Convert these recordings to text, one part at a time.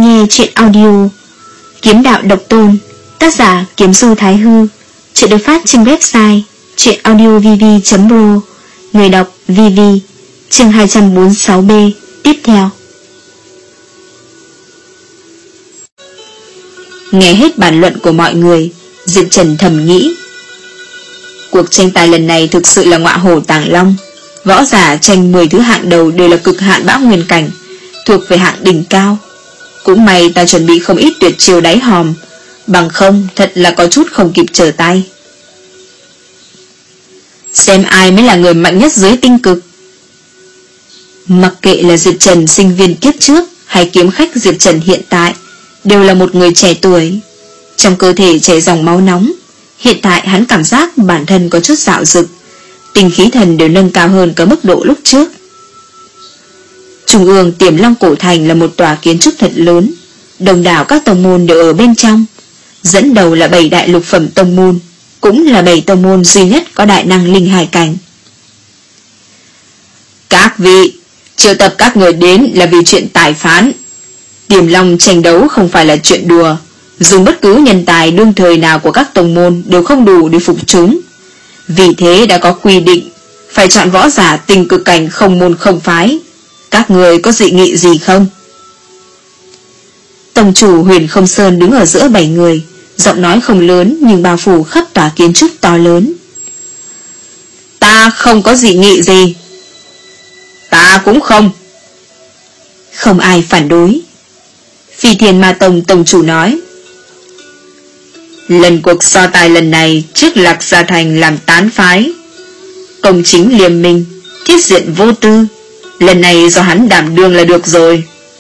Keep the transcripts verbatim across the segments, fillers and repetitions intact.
nghe truyện audio Kiếm đạo độc tôn, tác giả Kiếm Du Thái Hư. Truyện được phát trên website truyện audio v v chấm pro. Người đọc vê vê. Chương hai trăm bốn mươi sáu B. Tiếp theo. Nghe hết bàn luận của mọi người, Diệp Trần thầm nghĩ, cuộc tranh tài lần này thực sự là ngọa hổ tàng long. Võ giả tranh mười thứ hạng đầu đều là cực hạn bão nguyên cảnh, thuộc về hạng đỉnh cao. Cũng may ta chuẩn bị không ít tuyệt chiêu đáy hòm, bằng không thật là có chút không kịp trở tay. Xem ai mới là người mạnh nhất dưới tinh cực. Mặc kệ là Diệp Trần sinh viên kiếp trước hay kiếm khách Diệp Trần hiện tại, đều là một người trẻ tuổi. Trong cơ thể chảy dòng máu nóng. Hiện tại hắn cảm giác bản thân có chút dạo dực, tinh khí thần đều nâng cao hơn cả mức độ lúc trước. Trung ương Tiềm Long Cổ Thành là một tòa kiến trúc thật lớn, đông đảo các tông môn đều ở bên trong. Dẫn đầu là bảy đại lục phẩm tông môn, cũng là bảy tông môn duy nhất có đại năng linh hải cảnh. Các vị, triệu tập các người đến là vì chuyện tài phán. Tiềm Long tranh đấu không phải là chuyện đùa, dùng bất cứ nhân tài đương thời nào của các tông môn đều không đủ để phục chúng. Vì thế đã có quy định phải chọn võ giả tinh cực cảnh không môn không phái. Các người có dị nghị gì không? Tông chủ Huyền Không Sơn đứng ở giữa bảy người, giọng nói không lớn nhưng bao phủ khắp tòa kiến trúc to lớn. Ta không có dị nghị gì. Ta cũng không. Không ai phản đối. Phi Thiên Ma Tông tông chủ nói, lần cuộc so tài lần này trước Lạc Gia Thành làm tán phái, công chính liêm minh, thiết diện vô tư. Lần này do hắn đảm đương là được rồi.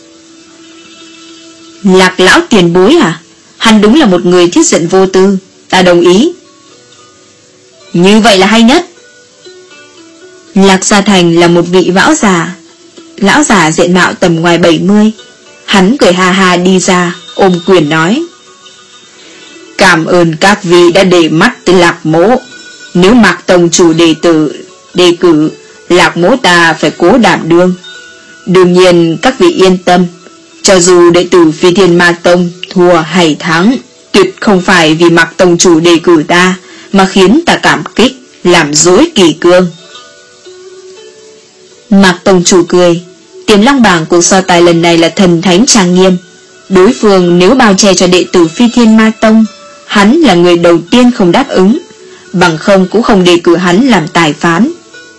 Lạc lão tiền bối à? Hắn đúng là một người thiết diện vô tư, ta đồng ý. Như vậy là hay nhất. Lạc Gia Thành là một vị võ giả. Lão giả diện mạo tầm ngoài bảy mươi. Hắn cười ha ha đi ra, ôm quyền nói, cảm ơn các vị đã để mắt tới Lạc mỗ. Nếu Mạc tông chủ đệ tử đề cử, Lạc mỗ ta phải cố đảm đương. Đương nhiên các vị yên tâm, cho dù đệ tử Phi Thiên Ma Tông thua hay thắng, tuyệt không phải vì Mạc tông chủ đề cử ta mà khiến ta cảm kích, làm dối kỷ cương. Mạc tông chủ cười, Tiềm Long bảng cuộc so tài lần này là thần thánh trang nghiêm. Đối phương nếu bao che cho đệ tử Phi Thiên Ma Tông, hắn là người đầu tiên không đáp ứng, bằng không cũng không đề cử hắn làm tài phán.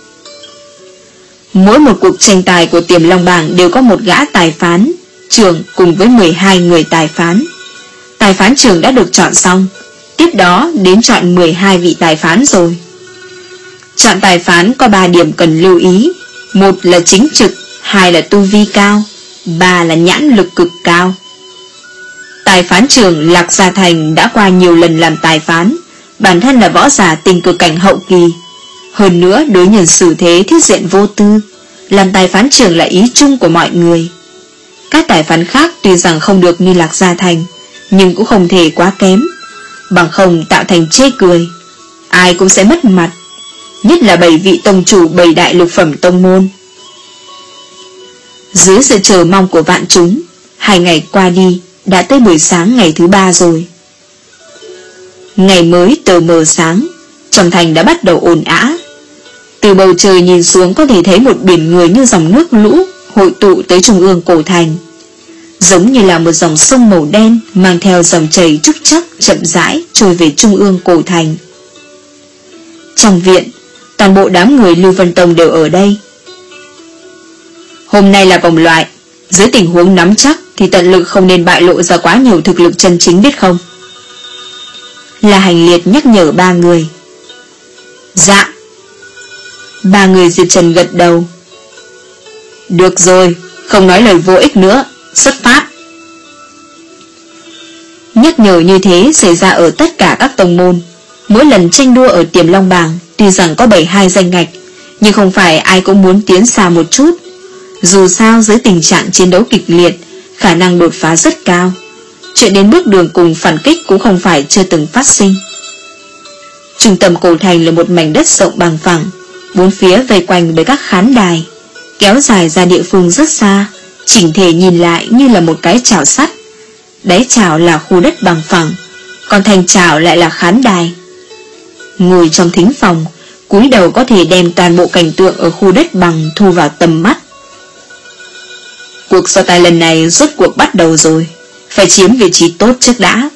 Mỗi một cuộc tranh tài của Tiềm Long bảng đều có một gã tài phán trưởng cùng với mười hai người tài phán. Tài phán trưởng đã được chọn xong, tiếp đó đến chọn mười hai vị tài phán rồi. Chọn tài phán có ba điểm cần lưu ý. Một là chính trực, hai là tu vi cao, ba là nhãn lực cực cao. Tài phán trưởng Lạc Gia Thành đã qua nhiều lần làm tài phán, bản thân là võ giả tinh cực cảnh hậu kỳ. Hơn nữa đối nhân xử thế thiết diện vô tư, làm tài phán trưởng là ý chung của mọi người. Các tài phán khác tuy rằng không được như Lạc Gia Thành, nhưng cũng không thể quá kém, bằng không tạo thành chê cười, ai cũng sẽ mất mặt, nhất là bảy vị tông chủ bảy đại lục phẩm tông môn. Dưới sự chờ mong của vạn chúng, hai ngày qua đi, đã tới buổi sáng ngày thứ ba rồi. Ngày mới tờ mờ sáng, trong thành đã bắt đầu ồn ào. Từ bầu trời nhìn xuống có thể thấy một biển người như dòng nước lũ hội tụ tới trung ương cổ thành, giống như là một dòng sông màu đen mang theo dòng chảy trúc chắc chậm rãi trôi về trung ương cổ thành. Trong viện, toàn bộ đám người Lưu Vân Tông đều ở đây. Hôm nay là vòng loại, dưới tình huống nắm chắc thì tận lực không nên bại lộ ra quá nhiều thực lực chân chính, biết không? Là Hành Liệt nhắc nhở ba người. Dạ. Ba người Diệp Trần gật đầu. Được rồi, không nói lời vô ích nữa, xuất phát. Nhắc nhở như thế xảy ra ở tất cả các tông môn. Mỗi lần tranh đua ở Tiềm Long bảng, tuy rằng có bảy mươi hai danh ngạch, nhưng không phải ai cũng muốn tiến xa một chút. Dù sao dưới tình trạng chiến đấu kịch liệt, khả năng đột phá rất cao. Chuyện đến bước đường cùng phản kích cũng không phải chưa từng phát sinh. Trung tâm cổ thành là một mảnh đất rộng bằng phẳng, bốn phía vây quanh bởi các khán đài, kéo dài ra địa phương rất xa, chỉnh thể nhìn lại như là một cái chảo sắt. đáy chảo là khu đất bằng phẳng, còn thành chảo lại là khán đài. Ngồi trong thính phòng, cúi đầu có thể đem toàn bộ cảnh tượng ở khu đất bằng thu vào tầm mắt. Cuộc so tài lần này rốt cuộc bắt đầu rồi, phải chiếm vị trí tốt trước đã.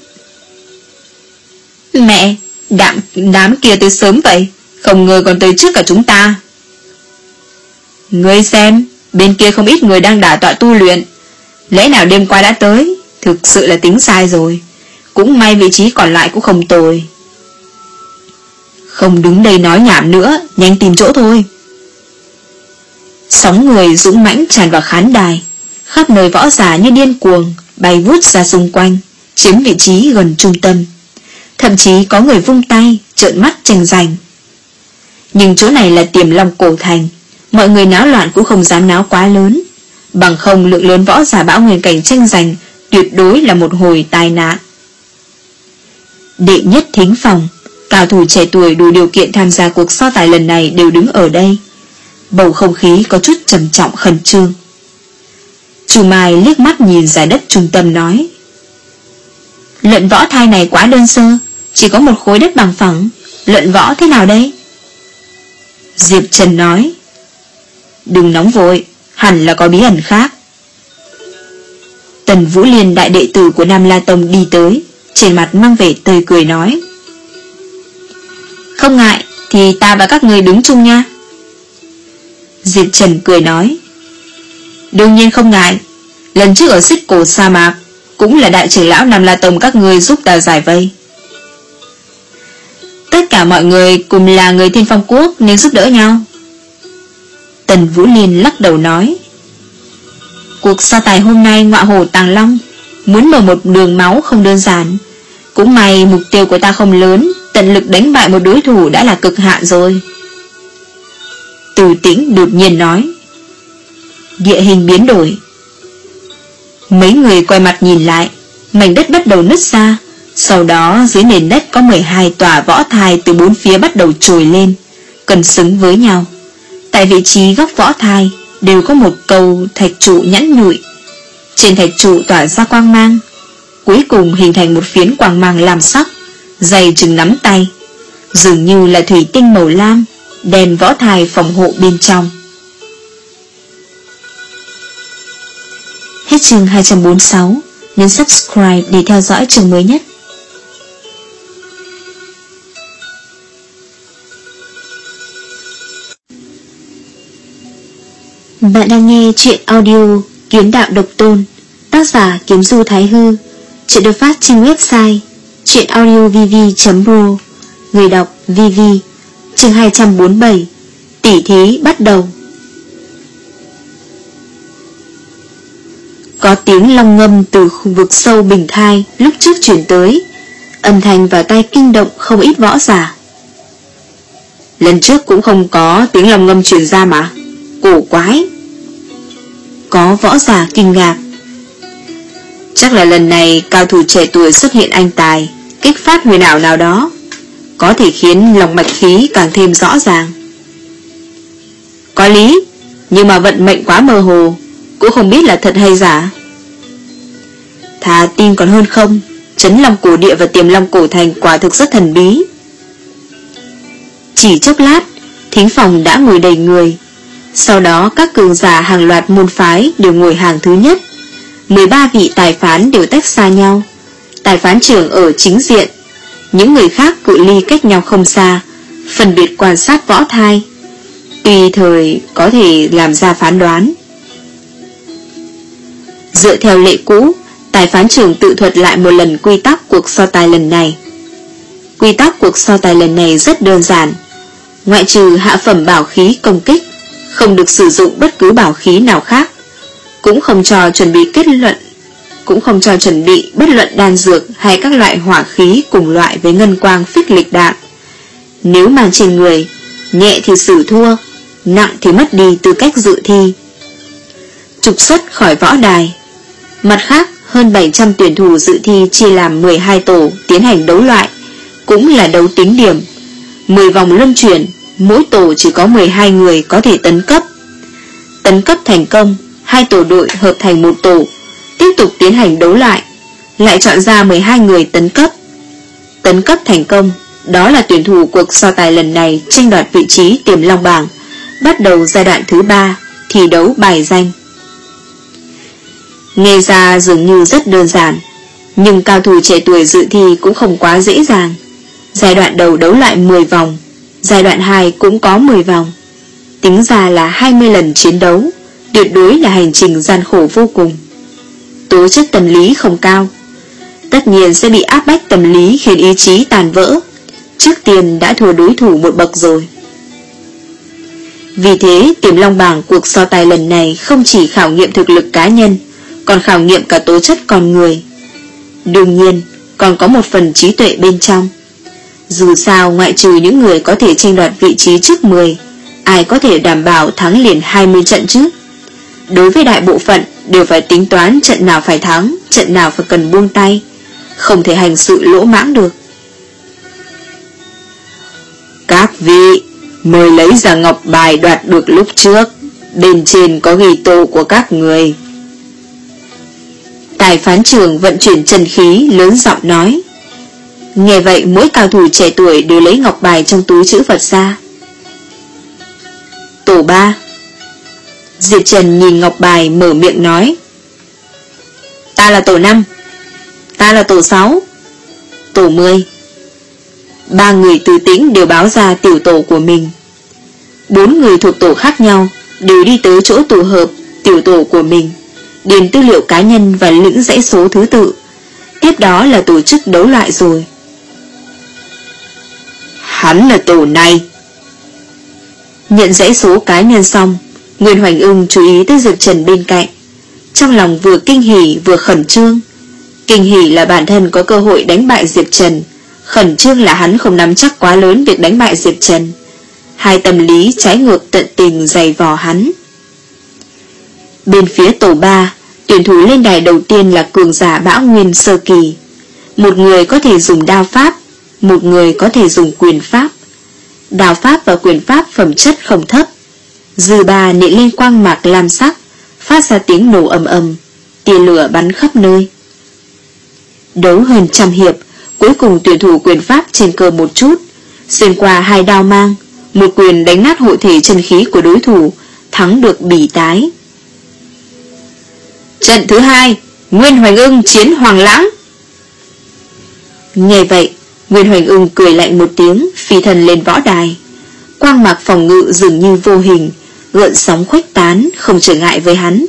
Mẹ, đám, đám kia tới sớm vậy, không ngờ còn tới trước cả chúng ta. Ngươi xem, bên kia không ít người đang đả tọa tu luyện, lẽ nào đêm qua đã tới, thực sự là tính sai rồi. Cũng may vị trí còn lại cũng không tồi. Không đứng đây nói nhảm nữa, nhanh tìm chỗ thôi. Sóng người dũng mãnh tràn vào khán đài, khắp nơi võ giả như điên cuồng bay vút ra xung quanh, chiếm vị trí gần trung tâm. Thậm chí có người vung tay trợn mắt tranh giành. Nhưng chỗ này là Tiềm Long cổ thành, mọi người náo loạn cũng không dám náo quá lớn, bằng không lượng lớn võ giả bão nguyên cảnh tranh giành tuyệt đối là một hồi tai nạn. Đệ nhất thính phòng, cao thủ trẻ tuổi đủ điều kiện tham gia cuộc so tài lần này đều đứng ở đây. Bầu không khí có chút trầm trọng khẩn trương. Chu Mai liếc mắt nhìn giải đất trung tâm nói: Luận võ thai này quá đơn sơ, chỉ có một khối đất bằng phẳng, luận võ thế nào đây? Diệp Trần nói: Đừng nóng vội, hẳn là có bí ẩn khác. Tần Vũ Liên, đại đệ tử của Nam La Tông đi tới, trên mặt mang vẻ tươi cười nói: Không ngại, thì ta và các người đứng chung nha. Diệp Trần cười nói: Đương nhiên không ngại, lần trước ở Xích Cổ sa mạc cũng là đại trưởng lão Nam La Tông các người giúp ta giải vây. Tất cả mọi người cùng là người Thiên Phong Quốc nên giúp đỡ nhau. Tần Vũ Liên lắc đầu nói: Cuộc so tài hôm nay ngọa hổ tàng long, muốn mở một đường máu không đơn giản. Cũng may mục tiêu của ta không lớn, tận lực đánh bại một đối thủ đã là cực hạn rồi. Từ Tĩnh đột nhiên nói: Địa hình biến đổi. Mấy người quay mặt nhìn lại, mảnh đất bắt đầu nứt ra. Sau đó dưới nền đất có mười hai tòa võ thai từ bốn phía bắt đầu trồi lên, cân xứng với nhau. Tại vị trí góc võ thai đều có một cầu thạch trụ nhẵn nhụi. Trên thạch trụ tỏa ra quang mang, cuối cùng hình thành một phiến quang mang lam sắc, dày chừng nắm tay, dường như là thủy tinh màu lam, đem võ thai phòng hộ bên trong. Hết chương hai trăm bốn mươi sáu, nhấn subscribe để theo dõi chương mới nhất. Bạn đang nghe chuyện audio Kiếm Đạo Độc Tôn, tác giả Kiếm Du Thái Hư. Chuyện được phát trên website chuyenaudiovv chấm pro. Người đọc vê vê. Chương hai trăm bốn mươi bảy, tỉ thí bắt đầu. Có tiếng long ngâm từ khu vực sâu bình thai lúc trước chuyển tới, âm thanh vào tai kinh động không ít võ giả. Lần trước cũng không có tiếng long ngâm truyền ra mà, cổ quái. Có võ giả kinh ngạc. Chắc là lần này cao thủ trẻ tuổi xuất hiện anh tài, kích phát huyền ảo nào đó, có thể khiến lòng mạch khí càng thêm rõ ràng. Có lý, nhưng mà vận mệnh quá mơ hồ, cũng không biết là thật hay giả. Thà tin còn hơn không. Trấn Long Cổ Địa và Tiềm Long Cổ Thành quả thực rất thần bí. Chỉ chốc lát, thính phòng đã ngồi đầy người. Sau đó các cường giả hàng loạt môn phái đều ngồi hàng thứ nhất. mười ba vị tài phán đều tách xa nhau. Tài phán trưởng ở chính diện, những người khác cự ly cách nhau không xa, phân biệt quan sát võ thai, tùy thời có thể làm ra phán đoán. Dựa theo lệ cũ, tài phán trưởng tự thuật lại một lần quy tắc cuộc so tài lần này. Quy tắc cuộc so tài lần này rất đơn giản. Ngoại trừ hạ phẩm bảo khí công kích, không được sử dụng bất cứ bảo khí nào khác, cũng không cho chuẩn bị kết luận, cũng không cho chuẩn bị bất luận đan dược hay các loại hỏa khí cùng loại với ngân quang phích lịch đạn. Nếu mang trên người, nhẹ thì xử thua, nặng thì mất đi tư cách dự thi, trục xuất khỏi võ đài. Mặt khác, hơn bảy trăm tuyển thủ dự thi chia làm mười hai tổ tiến hành đấu loại, cũng là đấu tính điểm. mười vòng luân chuyển, mỗi tổ chỉ có mười hai người có thể tấn cấp. Tấn cấp thành công, hai tổ đội hợp thành một tổ, tiếp tục tiến hành đấu lại. lại chọn ra mười hai người tấn cấp. Tấn cấp thành công, đó là tuyển thủ cuộc so tài lần này tranh đoạt vị trí Tiềm Long bảng, bắt đầu giai đoạn thứ ba, thi đấu bài danh. Nghe ra dường như rất đơn giản, nhưng cao thủ trẻ tuổi dự thi cũng không quá dễ dàng. Giai đoạn đầu đấu lại mười vòng, giai đoạn hai cũng có mười vòng, tính ra là hai mươi lần chiến đấu, tuyệt đối là hành trình gian khổ vô cùng. Tố chất tâm lý không cao, tất nhiên sẽ bị áp bách tâm lý khiến ý chí tàn vỡ, trước tiên đã thua đối thủ một bậc rồi. Vì thế Tiềm Long bảng cuộc so tài lần này không chỉ khảo nghiệm thực lực cá nhân, còn khảo nghiệm cả tố chất con người. Đương nhiên còn có một phần trí tuệ bên trong. Dù sao ngoại trừ những người có thể tranh đoạt vị trí trước mười, ai có thể đảm bảo thắng liền hai mươi trận chứ? Đối với đại bộ phận đều phải tính toán trận nào phải thắng, trận nào phải cần buông tay, không thể hành sự lỗ mãng được. Các vị, mời lấy ra ngọc bài đoạt được lúc trước, bên trên có ghi tô của các người. Tài phán trưởng vận chuyển chân khí lớn giọng nói. Nghe vậy mỗi cao thủ trẻ tuổi đều lấy ngọc bài trong túi trữ vật ra. Tổ ba. Diệp Trần nhìn ngọc bài mở miệng nói. Ta là tổ năm. Ta là tổ sáu. Tổ mười. Ba người Từ Tĩnh đều báo ra tiểu tổ của mình. Bốn người thuộc tổ khác nhau đều đi tới chỗ tụ hợp tiểu tổ của mình, điền tư liệu cá nhân và lĩnh dãy số thứ tự. Tiếp đó là tổ chức đấu loại rồi. Hắn là tổ này. Nhận dãy số cá nhân xong, Nguyên Hoành Ưng chú ý tới Diệp Trần bên cạnh, trong lòng vừa kinh hỉ vừa khẩn trương. Kinh hỉ là bản thân có cơ hội đánh bại Diệp Trần, khẩn trương là hắn không nắm chắc quá lớn việc đánh bại Diệp Trần. Hai tâm lý trái ngược tận tình dày vò hắn. Bên phía tổ ba, tuyển thủ lên đài đầu tiên là cường giả Bão Nguyên sơ kỳ. Một người có thể dùng đao pháp, một người có thể dùng quyền pháp. Đao pháp và quyền pháp phẩm chất không thấp. Dư ba nện lên quang mạc lam sắc, phát ra tiếng nổ ầm ầm, tia lửa bắn khắp nơi. Đấu hơn trăm hiệp, cuối cùng tuyển thủ quyền pháp trên cơ một chút, xuyên qua hai đao mang, một quyền đánh nát hộ thể chân khí của đối thủ, thắng được bỉ tái. Trận thứ hai, Nguyên Hoành Ưng chiến Hoàng Lãng. Nghe vậy, Nguyên Hoành Ưng cười lạnh một tiếng, phi thân lên võ đài. Quang mạc phòng ngự dường như vô hình, gợn sóng khuếch tán, không trở ngại với hắn.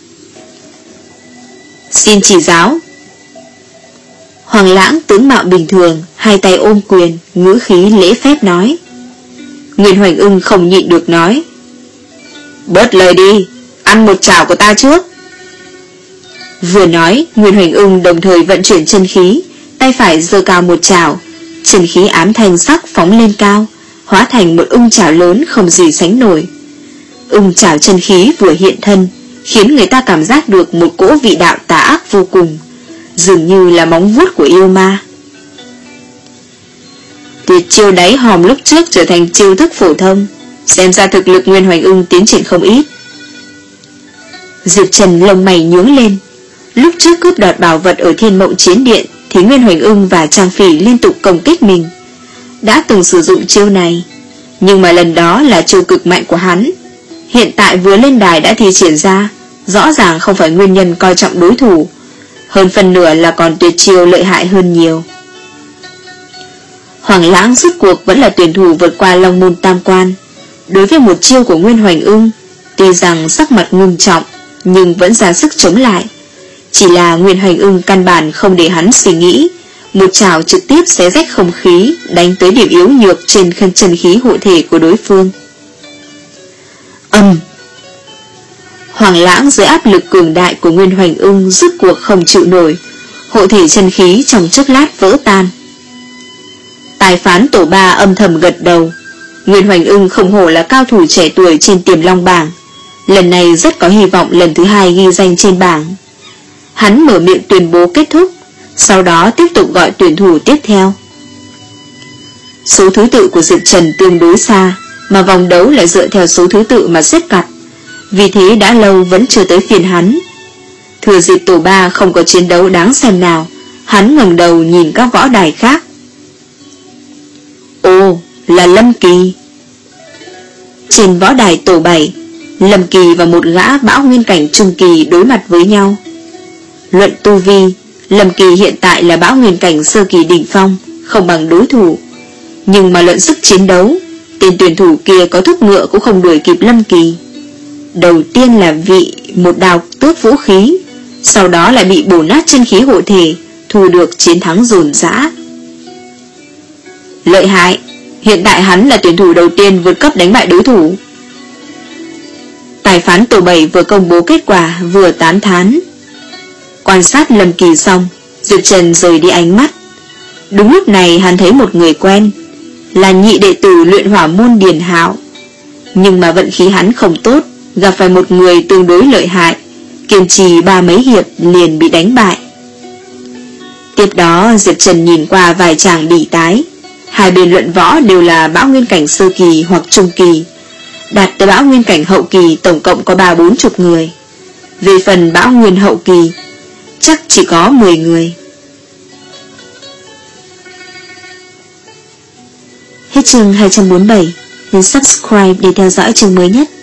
Xin chỉ giáo. Hoàng Lãng tướng mạo bình thường, hai tay ôm quyền, ngữ khí lễ phép nói. Nguyên Hoành Ưng không nhịn được nói. Bớt lời đi, ăn một chảo của ta trước. Vừa nói, Nguyên Hoành Ưng đồng thời vận chuyển chân khí, tay phải giơ cao một chảo, chân khí ám thanh sắc phóng lên cao, hóa thành một ung chảo lớn không gì sánh nổi. Ung chảo chân khí vừa hiện thân, khiến người ta cảm giác được một cỗ vị đạo tà ác vô cùng, dường như là móng vuốt của yêu ma. Tuyệt chiêu đáy hòm lúc trước trở thành chiêu thức phổ thông, xem ra thực lực Nguyên Hoành Ưng tiến triển không ít. Diệp Trần lông mày nhướng lên. Lúc trước cướp đoạt bảo vật ở Thiên Mộng Chiến Điện thì Nguyên Hoành Ưng và Trang Phỉ liên tục công kích mình, đã từng sử dụng chiêu này, nhưng mà lần đó là chiêu cực mạnh của hắn. Hiện tại vừa lên đài đã thi triển ra, rõ ràng không phải nguyên nhân coi trọng đối thủ, hơn phần nửa là còn tuyệt chiêu lợi hại hơn nhiều. Hoàng Lãng rốt cuộc vẫn là tuyển thủ vượt qua Long Môn Tam Quan. Đối với một chiêu của Nguyên Hoành Ưng, tuy rằng sắc mặt ngưng trọng, nhưng vẫn ra sức chống lại. Chỉ là Nguyên Hoành Ưng căn bản không để hắn suy nghĩ, một chảo trực tiếp xé rách không khí, đánh tới điểm yếu nhược trên khân chân khí hộ thể của đối phương. Âm. Hoàng Lãng dưới áp lực cường đại của Nguyên Hoành Ưng rốt cuộc không chịu nổi, hộ thể chân khí trong chốc lát vỡ tan. Tài phán tổ ba âm thầm gật đầu. Nguyên Hoành Ưng không hổ là cao thủ trẻ tuổi trên Tiềm Long bảng, lần này rất có hy vọng lần thứ hai ghi danh trên bảng. Hắn mở miệng tuyên bố kết thúc, sau đó tiếp tục gọi tuyển thủ tiếp theo. Số thứ tự của Diệp Trần tương đối xa, mà vòng đấu lại dựa theo số thứ tự mà xếp cặp, vì thế đã lâu vẫn chưa tới phiên hắn. Thừa dịp tổ ba không có chiến đấu đáng xem nào, Hắn ngẩng đầu nhìn các võ đài khác. Ồ, là Lâm Kỳ. Trên võ đài tổ bảy, Lâm Kỳ và một gã bão nguyên cảnh trung kỳ đối mặt với nhau. Luận tu vi, Lâm Kỳ hiện tại là bão nguyên cảnh sơ kỳ đỉnh phong, không bằng đối thủ. Nhưng mà luận sức chiến đấu, tên tuyển thủ kia có thúc ngựa cũng không đuổi kịp Lâm Kỳ. Đầu tiên là vị một đào tước vũ khí, sau đó lại bị bổ nát chân khí hộ thể, thu được chiến thắng dồn dã. Lợi hại, hiện tại hắn là tuyển thủ đầu tiên vượt cấp đánh bại đối thủ. Tài phán tổ bảy vừa công bố kết quả vừa tán thán. Quan sát Lâm Kỳ xong, Diệp Trần rời đi ánh mắt. Đúng lúc này hắn thấy một người quen, là nhị đệ tử luyện hỏa môn Điền Hạo. Nhưng mà vận khí hắn không tốt, gặp phải một người tương đối lợi hại, kiên trì ba mấy hiệp liền bị đánh bại. Tiếp đó Diệp Trần nhìn qua vài chàng đỉ tái. Hai bên luận võ đều là bão nguyên cảnh sơ kỳ hoặc trung kỳ. Đạt tới bão nguyên cảnh hậu kỳ tổng cộng có ba bốn chục người. Về phần bão nguyên hậu kỳ, chắc chỉ có mười người. Hết chương hai trăm bốn mươi bảy. Nhấn subscribe để theo dõi chương mới nhất.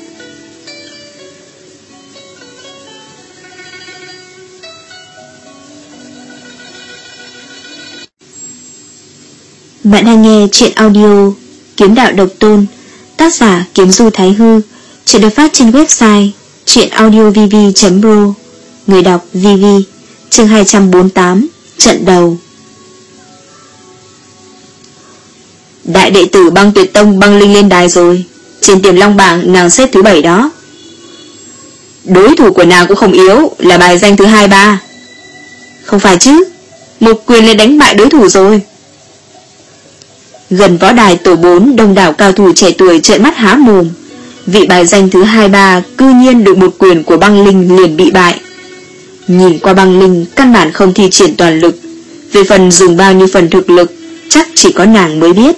Bạn đang nghe truyện audio Kiếm Đạo Độc Tôn, tác giả Kiếm Du Thái Hư. Chuyện được phát trên website truyện audio v v chấm pro. Người đọc vê vê. Chương hai trăm bốn mươi tám. Trận đầu. Đại đệ tử Băng Tuyệt Tông Băng Linh lên đài rồi. Trên Tiềm Long bảng nàng xếp thứ bảy đó. Đối thủ của nàng cũng không yếu, là bài danh thứ hai ba. Không phải chứ, một quyền lên đánh bại đối thủ rồi. Gần võ đài tổ bốn, đông đảo cao thủ trẻ tuổi trợn mắt há mồm. Vị bài danh thứ hai ba cư nhiên được một quyền của Băng Linh liền bị bại. Nhìn qua Băng Linh căn bản không thi triển toàn lực, về phần dùng bao nhiêu phần thực lực chắc chỉ có nàng mới biết.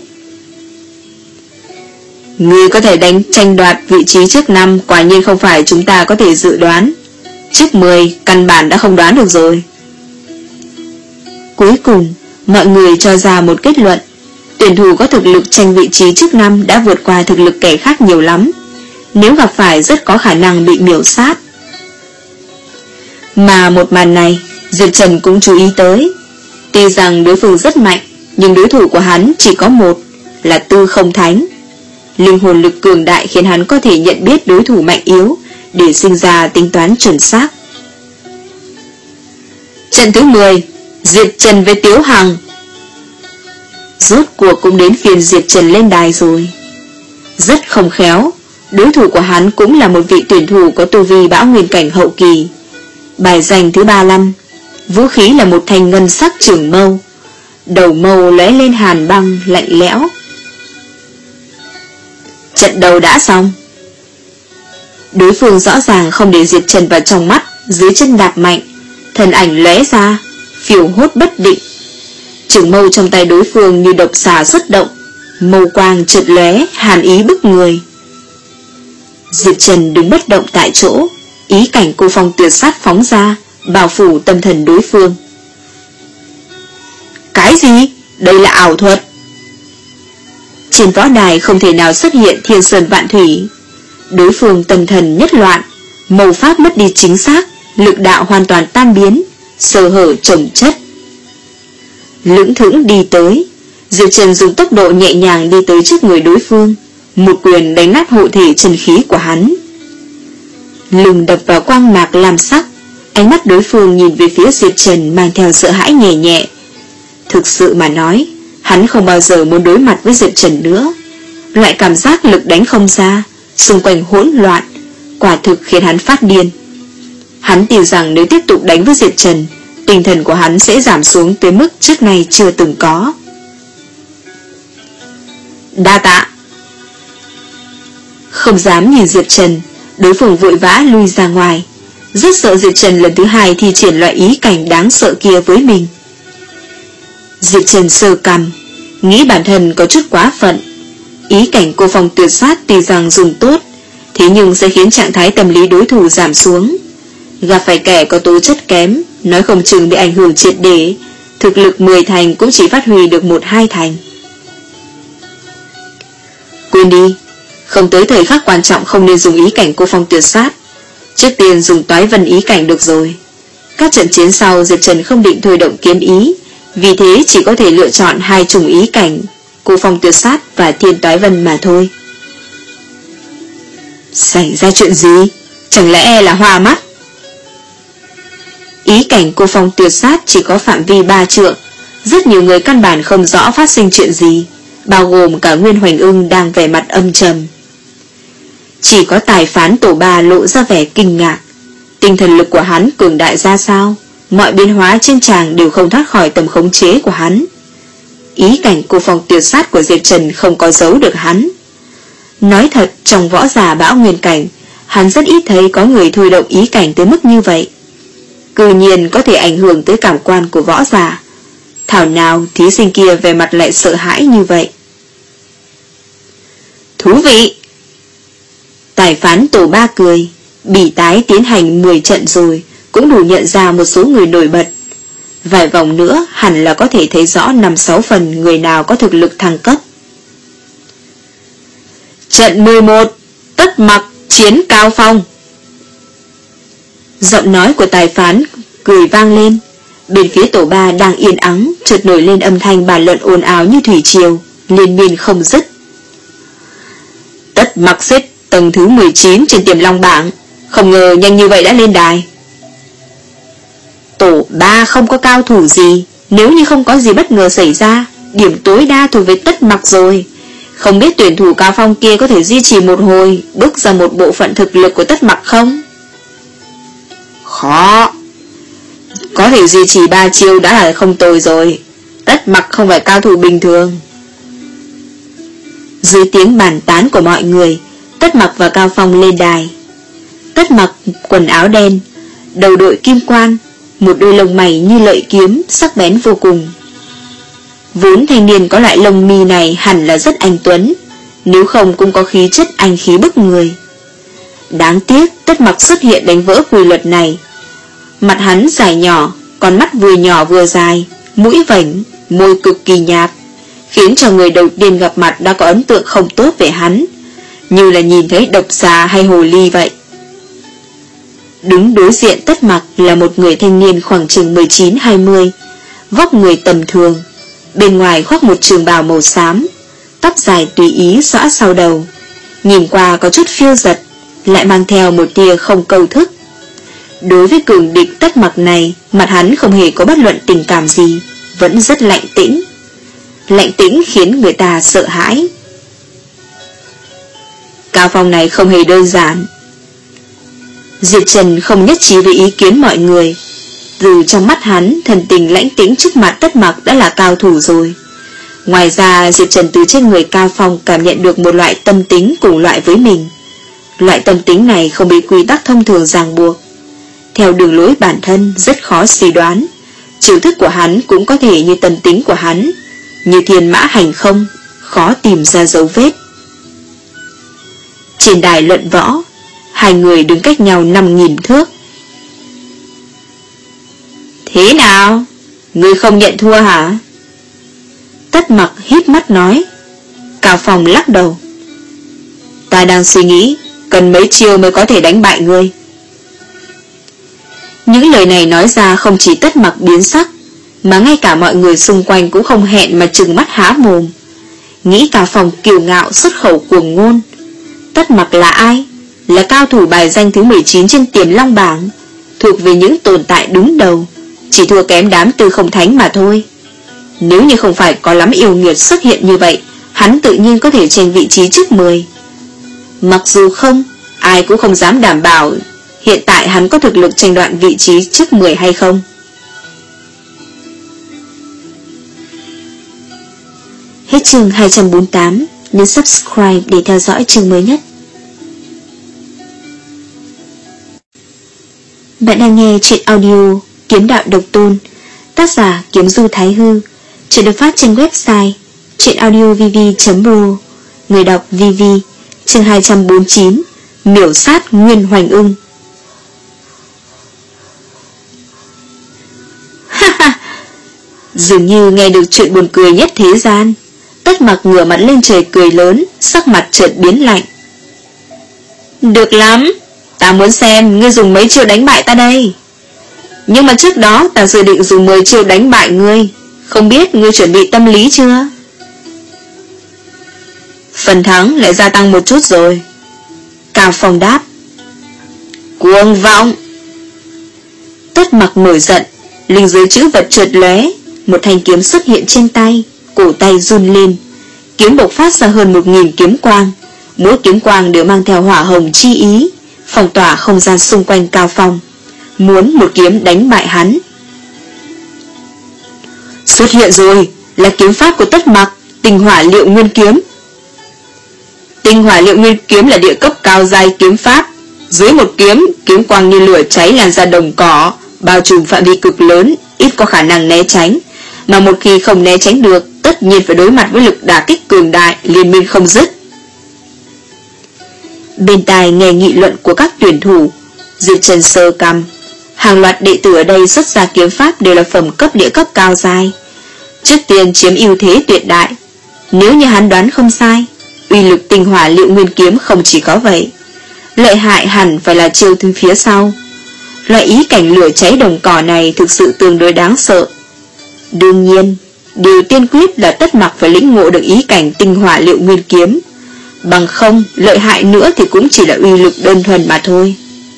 Ngươi có thể đánh tranh đoạt vị trí trước năm, quả nhiên không phải chúng ta có thể dự đoán. Trước mười căn bản đã không đoán được rồi. Cuối cùng mọi người cho ra một kết luận. Tuyển thủ có thực lực tranh vị trí trước năm đã vượt qua thực lực kẻ khác nhiều lắm. Nếu gặp phải rất có khả năng bị miểu sát. Mà một màn này Diệp Trần cũng chú ý tới. Tuy rằng đối phương rất mạnh, nhưng đối thủ của hắn chỉ có một, là Tư Không Thánh. Linh hồn lực cường đại khiến hắn có thể nhận biết đối thủ mạnh yếu, để sinh ra tính toán chuẩn xác. Trận thứ mười, Diệp Trần với Tiếu Hằng. Rốt cuộc cũng đến phiên Diệp Trần lên đài rồi. Rất không khéo, đối thủ của hắn cũng là một vị tuyển thủ có tu vi bão nguyên cảnh hậu kỳ. Bài danh thứ ba mươi lăm, vũ khí là một thanh ngân sắc trường mâu. Đầu mâu lóe lên hàn băng lạnh lẽo. Trận đầu đã xong. Đối phương rõ ràng không để Diệp Trần vào trong mắt, dưới chân đạp mạnh, thân ảnh lóe ra, phiêu hốt bất định. Trường mâu trong tay đối phương như độc xà xuất động, mâu quang chợt lóe, hàn ý bức người. Diệp Trần đứng bất động tại chỗ, ý cảnh cô phong tuyệt sát phóng ra, bao phủ tâm thần đối phương. Cái gì? Đây là ảo thuật. Trên võ đài không thể nào xuất hiện thiên sơn vạn thủy. Đối phương tâm thần nhất loạn, màu pháp mất đi chính xác, lực đạo hoàn toàn tan biến, sơ hở chồng chất. Lững thững đi tới, Diệp Trần dùng tốc độ nhẹ nhàng đi tới trước người đối phương, một quyền đánh nát hộ thể chân khí của hắn. Lưng đập vào quang mạc lam sắc, ánh mắt đối phương nhìn về phía Diệp Trần mang theo sợ hãi nhẹ nhẹ. Thực sự mà nói, hắn không bao giờ muốn đối mặt với Diệp Trần nữa. Loại cảm giác lực đánh không ra, xung quanh hỗn loạn, quả thực khiến hắn phát điên. Hắn tin rằng nếu tiếp tục đánh với Diệp Trần, tinh thần của hắn sẽ giảm xuống tới mức trước nay chưa từng có. Đa tạ. Không dám nhìn Diệp Trần, đối phương vội vã lui ra ngoài, rất sợ Diệp Trần lần thứ hai thi triển loại ý cảnh đáng sợ kia với mình. Diệp Trần sờ cằm, nghĩ bản thân có chút quá phận. Ý cảnh cô phong tuyệt sát tuy rằng dùng tốt, thế nhưng sẽ khiến trạng thái tâm lý đối thủ giảm xuống. Gặp phải kẻ có tố chất kém, nói không chừng bị ảnh hưởng triệt để, thực lực mười thành cũng chỉ phát huy được một hai thành. Quên đi, không tới thời khắc quan trọng không nên dùng ý cảnh cô phong tuyệt sát. Trước tiên dùng toái vân ý cảnh được rồi. Các trận chiến sau Diệp Trần không định thôi động kiếm ý, vì thế chỉ có thể lựa chọn hai chủng ý cảnh, cô phong tuyệt sát và thiên toái vân mà thôi. Xảy ra chuyện gì? Chẳng lẽ là hoa mắt? Ý cảnh cô phong tuyệt sát chỉ có phạm vi ba trượng, rất nhiều người căn bản không rõ phát sinh chuyện gì, bao gồm cả Nguyên Hoành Ưng đang vẻ mặt âm trầm. Chỉ có tài phán tổ ba lộ ra vẻ kinh ngạc. Tinh thần lực của hắn cường đại ra sao, mọi biến hóa trên tràng đều không thoát khỏi tầm khống chế của hắn. Ý cảnh cô phong tuyệt sát của Diệp Trần không có giấu được hắn. Nói thật, trong võ giả bão nguyên cảnh, hắn rất ít thấy có người thôi động ý cảnh tới mức như vậy. Cư nhiên có thể ảnh hưởng tới cảm quan của võ giả. Thảo nào thí sinh kia về mặt lại sợ hãi như vậy. Thú vị! Tài phán tổ ba cười. Bỉ tái tiến hành mười trận rồi, cũng đủ nhận ra một số người nổi bật. Vài vòng nữa hẳn là có thể thấy rõ năm sáu phần người nào có thực lực thăng cấp. Trận mười một, Tất Mặc chiến Cao Phong. Giọng nói của tài phán cười vang lên. Bên phía tổ ba đang yên ắng, chợt nổi lên âm thanh bàn luận ồn ào như thủy triều, liên miên không dứt. Tất Mặc xếp tầng thứ mười chín trên Tiềm Long bảng, không ngờ nhanh như vậy đã lên đài. Tổ ba không có cao thủ gì, nếu như không có gì bất ngờ xảy ra, điểm tối đa thuộc về Tất Mặc rồi. Không biết tuyển thủ Cao Phong kia có thể duy trì một hồi, bước ra một bộ phận thực lực của Tất Mặc không? Khó. Có thể duy trì ba chiêu đã là không tồi rồi. Tất Mặc không phải cao thủ bình thường. Dưới tiếng bàn tán của mọi người, Tất Mặc và Cao Phong lên đài. Tất Mặc quần áo đen, đầu đội kim quan, một đôi lông mày như lợi kiếm, sắc bén vô cùng. Vốn thanh niên có loại lông mi này hẳn là rất anh tuấn, nếu không cũng có khí chất anh khí bức người. Đáng tiếc Tất Mặc xuất hiện đánh vỡ quy luật này. Mặt hắn dài nhỏ, con mắt vừa nhỏ vừa dài, mũi vảnh, môi cực kỳ nhạt, khiến cho người đầu tiên gặp mặt đã có ấn tượng không tốt về hắn, như là nhìn thấy độc xà hay hồ ly vậy. Đứng đối diện Tất Mặc là một người thanh niên khoảng chừng mười chín hai mươi, vóc người tầm thường, bên ngoài khoác một trường bào màu xám, tóc dài tùy ý xõa sau đầu, nhìn qua có chút phiêu giật, lại mang theo một tia không câu thức. Đối với cường địch Tất Mặc này, mặt hắn không hề có bất luận tình cảm gì, vẫn rất lạnh tĩnh. Lạnh tĩnh khiến người ta sợ hãi. Cao Phong này không hề đơn giản. Diệp Trần không nhất trí với ý kiến mọi người. Từ trong mắt hắn, thần tình lãnh tĩnh trước mặt Tất Mặc đã là cao thủ rồi. Ngoài ra, Diệp Trần từ trên người Cao Phong cảm nhận được một loại tâm tính cùng loại với mình. Loại tâm tính này không bị quy tắc thông thường ràng buộc. Theo đường lối bản thân rất khó suy đoán. Chiêu thức của hắn cũng có thể như tâm tính của hắn, như thiên mã hành không, khó tìm ra dấu vết. Trên đài luận võ, hai người đứng cách nhau năm nghìn thước. Thế nào? Ngươi không nhận thua hả? Tất Mặc híp mắt nói. Cao Phong lắc đầu. Ta đang suy nghĩ cần mấy chiêu mới có thể đánh bại ngươi. Những lời này nói ra không chỉ Tất Mặc biến sắc, mà ngay cả mọi người xung quanh cũng không hẹn mà trừng mắt há mồm. Nghĩ Cao Phong kiêu ngạo xuất khẩu cuồng ngôn. Tất Mặc là ai? Là cao thủ bài danh thứ mười chín trên Tiềm Long bảng, thuộc về những tồn tại đứng đầu, chỉ thua kém đám Tư Không Thánh mà thôi. Nếu như không phải có lắm yêu nghiệt xuất hiện như vậy, hắn tự nhiên có thể tranh vị trí trước mười. Mặc dù không, ai cũng không dám đảm bảo hiện tại hắn có thực lực tranh đoạt vị trí trước mười hay không. Hết chương hai trăm bốn mươi tám, nhấn subscribe để theo dõi chương mới nhất. Bạn đang nghe truyện audio Kiếm Đạo Độc Tôn, tác giả Kiếm Du Thái Hư. Truyện được phát trên website truyệnaudiovv chấm pro. Người đọc vê vê. Chương hai trăm bốn mươi chín, miểu sát Nguyên Hoành Ưng. Dường như nghe được chuyện buồn cười nhất thế gian, Tất Mặc ngửa mặt lên trời cười lớn, sắc mặt chợt biến lạnh. Được lắm, ta muốn xem ngươi dùng mấy chiêu đánh bại ta đây. Nhưng mà trước đó ta dự định dùng mười chiêu đánh bại ngươi, không biết ngươi chuẩn bị tâm lý chưa? Phần thắng lại gia tăng một chút rồi. Cao Phong đáp. Cuồng vọng! Tất Mặc nổi giận, linh giới chữ vật trượt lóe, một thanh kiếm xuất hiện trên tay, cổ tay run lên, kiếm bộc phát ra hơn một nghìn kiếm quang, mỗi kiếm quang đều mang theo hỏa hồng chi ý, phong tỏa không gian xung quanh Cao Phong, muốn một kiếm đánh bại hắn. Xuất hiện rồi, là kiếm pháp của Tất Mặc, Tinh Hỏa Liệu Nguyên Kiếm. Tinh Hỏa Liệu Nguyên Kiếm là địa cấp cao giai kiếm pháp, dưới một kiếm, kiếm quang như lửa cháy lan ra đồng cỏ, bao trùm phạm vi cực lớn, ít có khả năng né tránh, mà một khi không né tránh được, tất nhiên phải đối mặt với lực đả kích cường đại, liên miên không dứt. Bên tai nghe nghị luận của các tuyển thủ, Diệp Trần sơ cằm. Hàng loạt đệ tử ở đây xuất ra kiếm pháp đều là phẩm cấp địa cấp cao giai, trước tiên chiếm ưu thế tuyệt đại. Nếu như hắn đoán không sai, uy lực Tinh Hỏa Liệu Nguyên Kiếm không chỉ có vậy, lợi hại hẳn phải là chiêu thứ phía sau. Loại ý cảnh lửa cháy đồng cỏ này thực sự tương đối đáng sợ. Đương nhiên, điều tiên quyết là Tất Mặc phải lĩnh ngộ được ý cảnh Tinh Hỏa Liệu Nguyên Kiếm, bằng không lợi hại nữa thì cũng chỉ là uy lực đơn thuần mà thôi.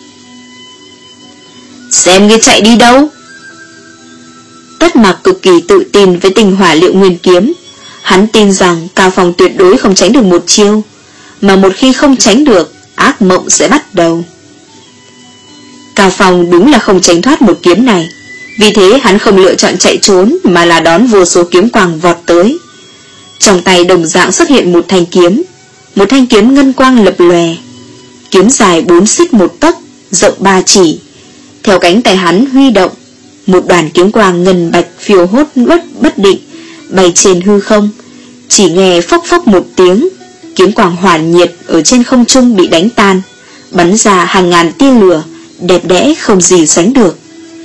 Xem ngươi chạy đi đâu. Tất Mặc cực kỳ tự tin với Tinh Hỏa Liệu Nguyên Kiếm. Hắn tin rằng Cao Phong tuyệt đối không tránh được một chiêu, mà một khi không tránh được, ác mộng sẽ bắt đầu. Cao Phong đúng là không tránh thoát một kiếm này, vì thế hắn không lựa chọn chạy trốn, mà là đón vô số kiếm quang vọt tới. Trong tay đồng dạng xuất hiện một thanh kiếm, một thanh kiếm ngân quang lập lòe, kiếm dài bốn xích một tấc, rộng ba chỉ. Theo cánh tay hắn huy động, một đoàn kiếm quang ngân bạch phiêu hốt bất bất định bay trên hư không. Chỉ nghe phốc phốc một tiếng, kiếm quang hỏa nhiệt ở trên không trung bị đánh tan, bắn ra hàng ngàn tia lửa, đẹp đẽ không gì sánh được.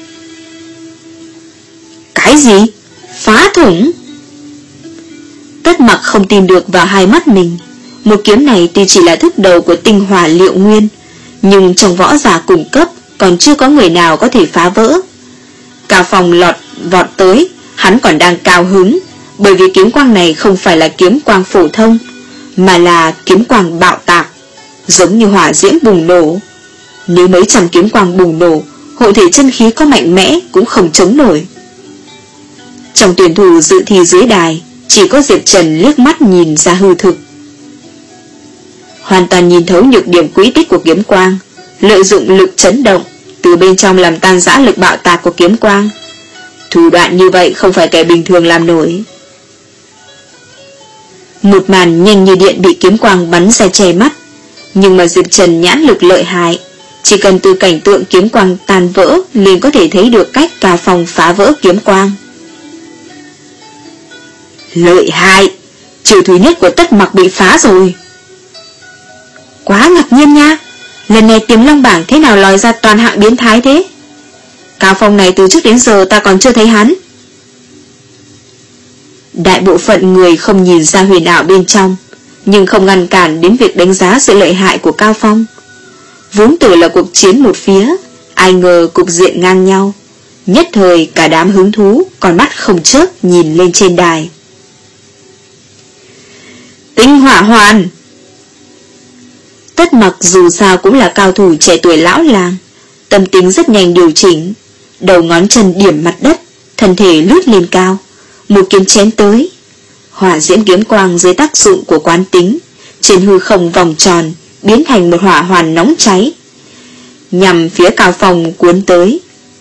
Cái gì? Phá thủng? Tất Mặc không tin được vào hai mắt mình. Một kiếm này tuy chỉ là thức đầu của Tinh Hỏa Liệu Nguyên, nhưng trong võ giả cùng cấp còn chưa có người nào có thể phá vỡ. Cao Phong lọt vọt tới, hắn còn đang cao hứng, bởi vì kiếm quang này không phải là kiếm quang phổ thông, mà là kiếm quang bạo tạc, giống như hỏa diễm bùng nổ. Nếu mấy trăm kiếm quang bùng nổ, hộ thể chân khí có mạnh mẽ cũng không chống nổi. Trong tuyển thủ dự thi dưới đài, chỉ có Diệp Trần liếc mắt nhìn ra hư thực, hoàn toàn nhìn thấu nhược điểm quỹ tích của kiếm quang, lợi dụng lực chấn động từ bên trong làm tan rã lực bạo tạc của kiếm quang. Thủ đoạn như vậy không phải kẻ bình thường làm nổi. Một màn nhanh như điện bị kiếm quang bắn ra che mắt, nhưng mà Diệp Trần nhãn lực lợi hại, chỉ cần từ cảnh tượng kiếm quang tan vỡ liền có thể thấy được cách Cao Phong phá vỡ kiếm quang. Lợi hại, chiêu thứ nhất của Tất Mặc bị phá rồi. Quá ngạc nhiên nha, lần này Tiềm Long bảng thế nào lòi ra toàn hạng biến thái thế? Cao Phong này từ trước đến giờ ta còn chưa thấy hắn. Đại bộ phận người không nhìn ra huyền ảo bên trong, nhưng không ngăn cản đến việc đánh giá sự lợi hại của Cao Phong. Vốn tưởng là cuộc chiến một phía, ai ngờ cục diện ngang nhau. Nhất thời cả đám hứng thú, còn mắt không chớp nhìn lên trên đài. Tinh Hỏa Hoàn! Tất Mặc dù sao cũng là cao thủ trẻ tuổi lão làng, tâm tính rất nhanh điều chỉnh, đầu ngón chân điểm mặt đất, thân thể lướt lên cao, một kiếm chém tới. Hỏa diễm kiếm quang dưới tác dụng của quán tính, trên hư không vòng tròn, biến thành một hỏa hoàn nóng cháy, nhằm phía Cao Phong cuốn tới.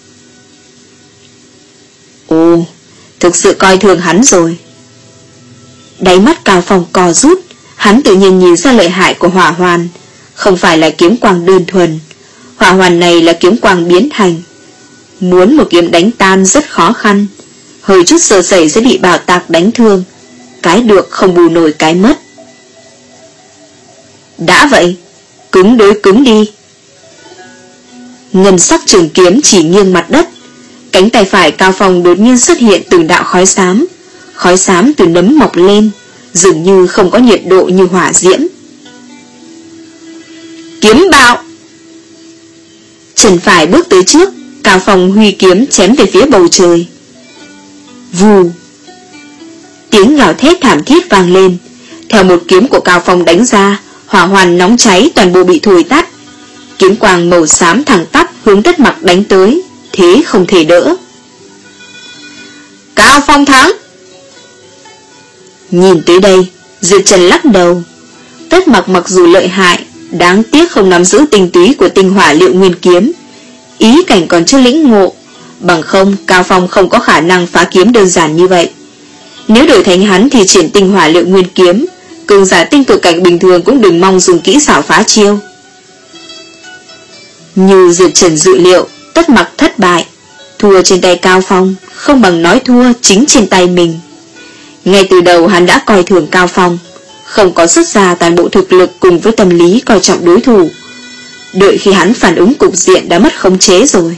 Ồ, thực sự coi thường hắn rồi. Đáy mắt Cao Phong co rút, hắn tự nhiên nhìn ra lợi hại của hỏa hoàn, không phải là kiếm quang đơn thuần. Hỏa hoàn này là kiếm quang biến thành, muốn một kiếm đánh tan rất khó khăn, hơi chút sơ sẩy sẽ bị bạo tạc đánh thương, cái được không bù nổi cái mất. Đã vậy, cứng đối cứng đi. Ngân sắc trường kiếm chỉ nghiêng mặt đất, Cánh tay phải Cao Phong đột nhiên xuất hiện từng đạo khói xám. Khói xám từ nấm mọc lên, dường như không có nhiệt độ như hỏa diễm. Kiếm bạo! Chân phải bước tới trước, Cao Phong huy kiếm chém về phía bầu trời. Vù! Tiếng gào thét thảm thiết vang lên. Theo một kiếm của Cao Phong đánh ra, hỏa hoàn nóng cháy toàn bộ bị thổi tắt. Kiếm quang màu xám thẳng tắp hướng Tất Mặc đánh tới, thế không thể đỡ. Cao Phong thắng! Nhìn tới đây, Diệp Trần lắc đầu. Tất Mặc mặc dù lợi hại, đáng tiếc không nắm giữ tinh túy của tinh hỏa liệu nguyên kiếm. Ý cảnh còn chưa lĩnh ngộ, bằng không Cao Phong không có khả năng phá kiếm đơn giản như vậy. Nếu đổi thành hắn thì triển tinh hỏa liệu nguyên kiếm, cường giả tinh cực cảnh bình thường cũng đừng mong dùng kỹ xảo phá chiêu. Như Diệp Trần dự liệu, Tất Mặc thất bại, thua trên tay Cao Phong, không bằng nói thua chính trên tay mình. Ngay từ đầu hắn đã coi thường Cao Phong, không có xuất ra toàn bộ thực lực cùng với tâm lý coi trọng đối thủ. Đợi khi hắn phản ứng cục diện đã mất khống chế rồi.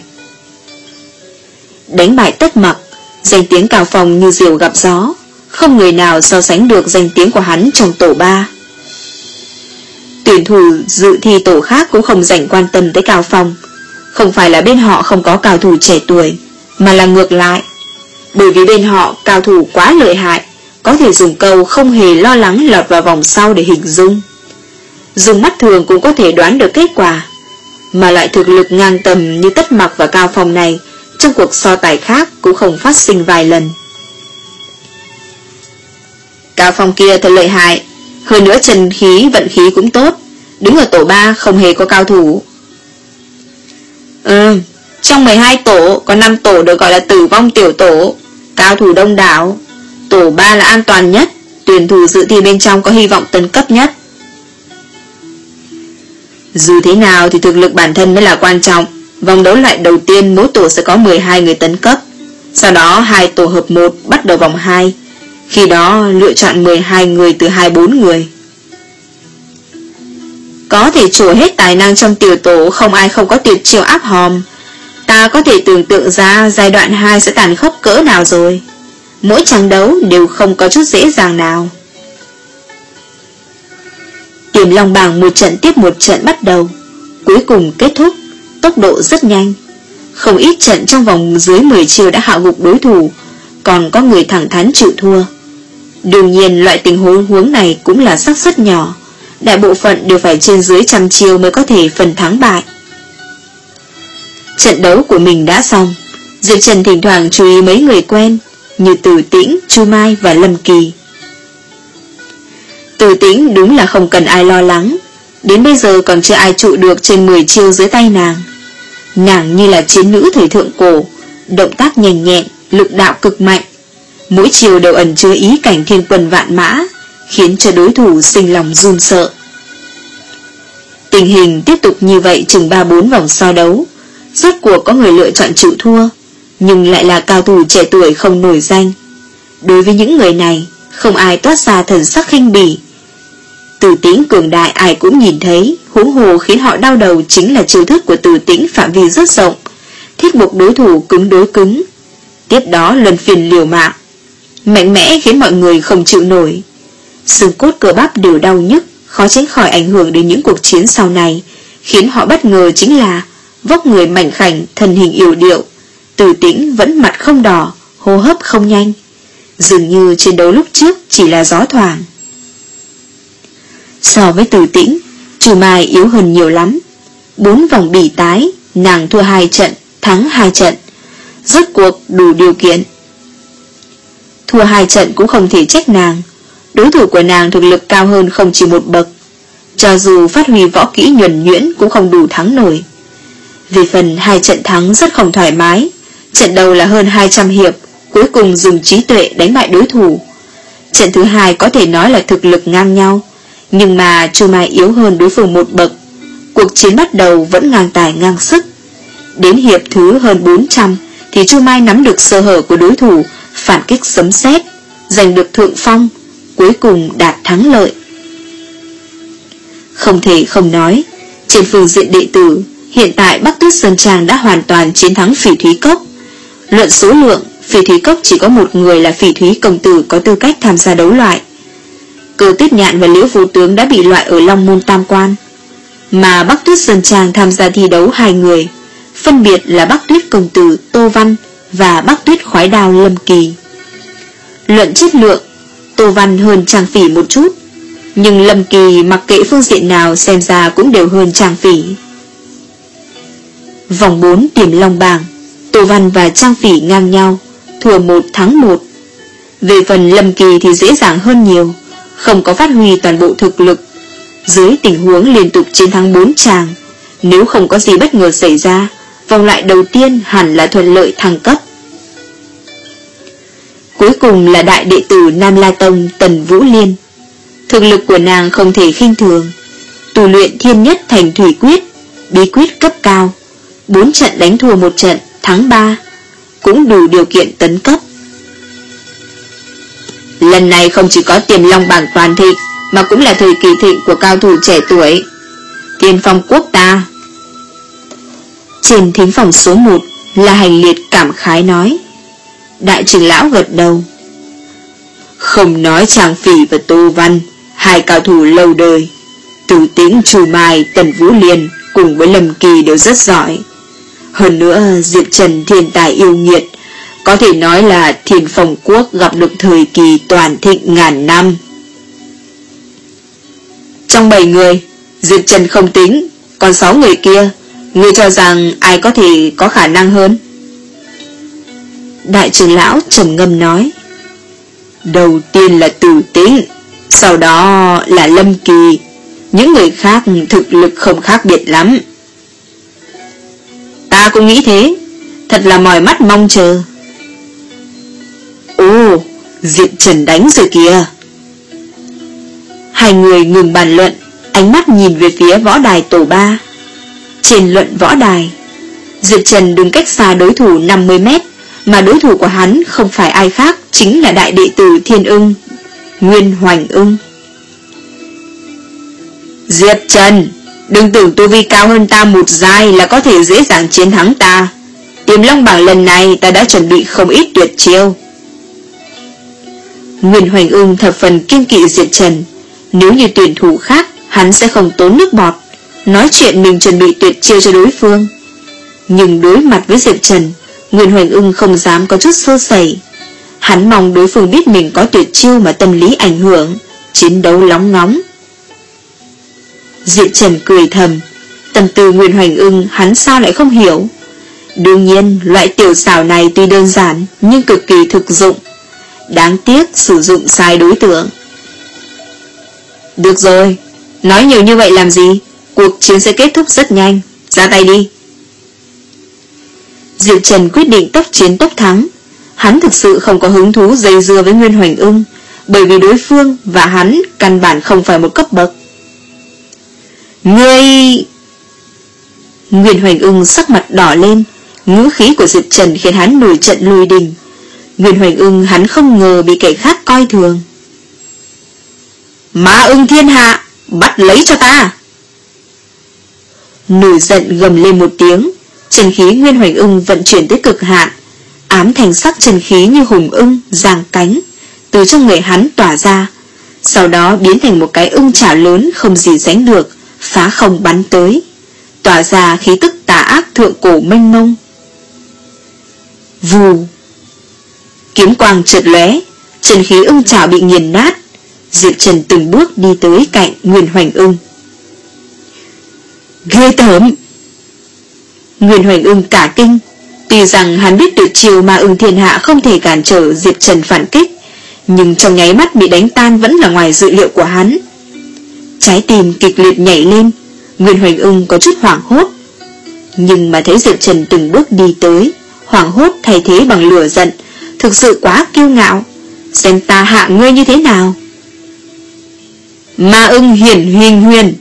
Đánh bại Tất Mặc, danh tiếng Cao Phong như diều gặp gió, không người nào so sánh được danh tiếng của hắn trong tổ ba. Tuyển thủ dự thi tổ khác cũng không dành quan tâm tới Cao Phong. Không phải là bên họ không có cao thủ trẻ tuổi, mà là ngược lại. Bởi vì bên họ cao thủ quá lợi hại, có thể dùng câu không hề lo lắng lọt vào vòng sau để hình dung. Dùng mắt thường cũng có thể đoán được kết quả. Mà loại thực lực ngang tầm như Tất Mặc và Cao Phong này, trong cuộc so tài khác cũng không phát sinh vài lần. Cao Phong kia thật lợi hại, hơn nữa chân khí vận khí cũng tốt, đứng ở tổ ba không hề có cao thủ. Ừ, trong mười hai tổ có năm tổ được gọi là tử vong tiểu tổ, cao thủ đông đảo. Tổ ba là an toàn nhất, tuyển thủ dự thi bên trong có hy vọng tấn cấp nhất. Dù thế nào thì thực lực bản thân mới là quan trọng. Vòng đấu loại đầu tiên mỗi tổ sẽ có mười hai người tấn cấp, sau đó hai tổ hợp một bắt đầu vòng hai. Khi đó lựa chọn mười hai người từ hai mươi bốn người. Có thể trổ hết tài năng trong tiểu tổ, không ai không có tuyệt chiêu áp hòm. Ta có thể tưởng tượng ra giai đoạn hai sẽ tàn khốc cỡ nào rồi. Mỗi trận đấu đều không có chút dễ dàng nào. Tiềm Long bảng một trận tiếp một trận bắt đầu, cuối cùng kết thúc, tốc độ rất nhanh. Không ít trận trong vòng dưới mười chiêu đã hạ gục đối thủ, còn có người thẳng thắn chịu thua. Đương nhiên loại tình huống huống này cũng là xác suất nhỏ, đại bộ phận đều phải trên dưới trăm chiêu mới có thể phần thắng bại. Trận đấu của mình đã xong, Diệp Trần thỉnh thoảng chú ý mấy người quen như Từ Tĩnh, Chu Mai và Lâm Kỳ. Từ Tĩnh đúng là không cần ai lo lắng, đến bây giờ còn chưa ai trụ được trên mười chiêu dưới tay nàng. Nàng như là chiến nữ thời thượng cổ, động tác nhanh nhẹn, lực đạo cực mạnh, mỗi chiều đều ẩn chứa ý cảnh thiên quân vạn mã, khiến cho đối thủ sinh lòng run sợ. Tình hình tiếp tục như vậy chừng ba bốn vòng so đấu, rốt cuộc có người lựa chọn chịu thua, nhưng lại là cao thủ trẻ tuổi không nổi danh. Đối với những người này, không ai toát ra thần sắc khinh bỉ. Từ Tĩnh cường đại ai cũng nhìn thấy, huống hồ khiến họ đau đầu chính là chiêu thức của Từ Tĩnh phạm vi rất rộng, thiết buộc đối thủ cứng đối cứng, tiếp đó luân phiên liều mạng, mạnh mẽ khiến mọi người không chịu nổi. Xương cốt cơ bắp đều đau nhức, khó tránh khỏi ảnh hưởng đến những cuộc chiến sau này. Khiến họ bất ngờ chính là vóc người mảnh khảnh, thân hình yểu điệu, Từ Tĩnh vẫn mặt không đỏ, hô hấp không nhanh, dường như chiến đấu lúc trước chỉ là gió thoảng. So với Từ Tĩnh, Chu Mai yếu hơn nhiều lắm. Bốn vòng bỉ tái, nàng thua hai trận, thắng hai trận, rốt cuộc đủ điều kiện. Thua hai trận cũng không thể trách nàng, đối thủ của nàng thực lực cao hơn không chỉ một bậc, cho dù phát huy võ kỹ nhuần nhuyễn cũng không đủ thắng nổi. Về phần hai trận thắng rất không thoải mái, trận đầu là hơn hai trăm hiệp, cuối cùng dùng trí tuệ đánh bại đối thủ. Trận thứ hai có thể nói là thực lực ngang nhau, nhưng mà Chu Mai yếu hơn đối phương một bậc. Cuộc chiến bắt đầu vẫn ngang tài ngang sức, đến hiệp thứ hơn bốn trăm thì Chu Mai nắm được sơ hở của đối thủ, phản kích sấm sét, giành được thượng phong, cuối cùng đạt thắng lợi. Không thể không nói, trên phương diện đệ tử, hiện tại Bắc Tuyết Sơn Trang đã hoàn toàn chiến thắng Phỉ Thúy Cốc. Luận số lượng, Phỉ Thúy Cốc chỉ có một người là Phỉ Thúy công tử có tư cách tham gia đấu loại. Cơ Tuyết Nhạn và Liễu Vô Tướng đã bị loại ở Long Môn Tam Quan, mà Bắc Tuyết Sơn Trang tham gia thi đấu hai người, phân biệt là Bắc Tuyết công tử Tô Văn và Bắc Tuyết khoái đao Lâm Kỳ. Luận chất lượng, Tô Văn hơn Trang Phỉ một chút, nhưng Lâm Kỳ mặc kệ phương diện nào xem ra cũng đều hơn Trang Phỉ. Vòng bốn Tiềm Long bảng, Tô Văn và Trang Phỉ ngang nhau, thua một thắng một. Về phần Lâm Kỳ thì dễ dàng hơn nhiều, không có phát huy toàn bộ thực lực. Dưới tình huống liên tục chiến thắng bốn chàng, nếu không có gì bất ngờ xảy ra, vòng loại đầu tiên hẳn là thuận lợi thăng cấp. Cuối cùng là đại đệ tử Nam La Tông Tần Vũ Liên. Thực lực của nàng không thể khinh thường, tu luyện Thiên Nhất Thành Thủy Quyết, bí quyết cấp cao, bốn trận đánh thua một trận, thắng ba, cũng đủ điều kiện tấn cấp. Lần này không chỉ có Tiềm Long bảng toàn thịnh, mà cũng là thời kỳ thịnh của cao thủ trẻ tuổi, tiên phong quốc ta. Trên thính phòng số một là Hành Liệt cảm khái nói. Đại trưởng lão gật đầu. Không nói Trang Phỉ và Tô Văn, hai cao thủ lâu đời, Từ Tĩnh, Trù Mai, Tần Vũ Liên cùng với Lâm Kỳ đều rất giỏi. Hơn nữa Diệp Trần thiên tài yêu nghiệt, có thể nói là Thiên Phong Quốc gặp được thời kỳ toàn thịnh ngàn năm. Trong bảy người, Diệp Trần không tính, còn sáu người kia, ngươi cho rằng ai có thể có khả năng hơn? Đại trưởng lão trầm ngâm nói. Đầu tiên là Từ Tĩnh, sau đó là Lâm Kỳ, những người khác thực lực không khác biệt lắm. Ta cũng nghĩ thế, thật là mỏi mắt mong chờ. Ồ, Diệp Trần đánh rồi kìa. Hai người ngừng bàn luận, ánh mắt nhìn về phía võ đài tổ ba. Trên luận võ đài, Diệp Trần đứng cách xa đối thủ năm mươi mét, mà đối thủ của hắn không phải ai khác, chính là đại đệ tử Thiên Ưng, Nguyên Hoành Ưng. Diệp Trần, đừng tưởng tu vi cao hơn ta một giai là có thể dễ dàng chiến thắng ta. Tiềm Long bảng lần này ta đã chuẩn bị không ít tuyệt chiêu. Nguyên Hoành Ưng thập phần kiêng kỵ Diệp Trần. Nếu như tuyển thủ khác, hắn sẽ không tốn nước bọt nói chuyện mình chuẩn bị tuyệt chiêu cho đối phương. Nhưng đối mặt với Diệp Trần, Nguyên Hoành Ưng không dám có chút sơ sẩy. Hắn mong đối phương biết mình có tuyệt chiêu mà tâm lý ảnh hưởng, chiến đấu lóng ngóng. Diệp Trần cười thầm, tâm tư Nguyên Hoành Ưng hắn sao lại không hiểu. Đương nhiên loại tiểu xảo này tuy đơn giản nhưng cực kỳ thực dụng, đáng tiếc sử dụng sai đối tượng. Được rồi, nói nhiều như vậy làm gì, cuộc chiến sẽ kết thúc rất nhanh, ra tay đi. Diệp Trần quyết định tốc chiến tốc thắng. Hắn thực sự không có hứng thú dây dưa với Nguyên Hoành Ưng, bởi vì đối phương và hắn căn bản không phải một cấp bậc. Ngươi... Nguyên Hoành Ưng sắc mặt đỏ lên, ngữ khí của Diệp Trần khiến hắn nổi trận lùi đình. Nguyên Hoành Ưng hắn không ngờ bị kẻ khác coi thường. Ma ưng thiên hạ, bắt lấy cho ta! Nổi giận gầm lên một tiếng, chân khí Nguyên Hoành Ưng vận chuyển tới cực hạn, ám thành sắc chân khí như hùng ưng giang cánh từ trong người hắn tỏa ra, sau đó biến thành một cái ưng chảo lớn không gì sánh được, phá không bắn tới, tỏa ra khí tức tà ác thượng cổ mênh mông. Vù, kiếm quang chợt lóe, chân khí ưng chảo bị nghiền nát. Diệp Trần từng bước đi tới cạnh Nguyên Hoành Ưng. Ghê tởm! Nguyên Hoành Ưng cả kinh. Tuy rằng hắn biết tuyệt chiêu Ma ưng thiên hạ không thể cản trở Diệp Trần phản kích, nhưng trong nháy mắt bị đánh tan vẫn là ngoài dự liệu của hắn. Trái tim kịch liệt nhảy lên, Nguyên Hoành Ưng có chút hoảng hốt. Nhưng mà thấy Diệp Trần từng bước đi tới, hoảng hốt thay thế bằng lửa giận, thực sự quá kiêu ngạo. Xem ta hạ ngươi như thế nào. Ma ưng hiển huỳnh huyền.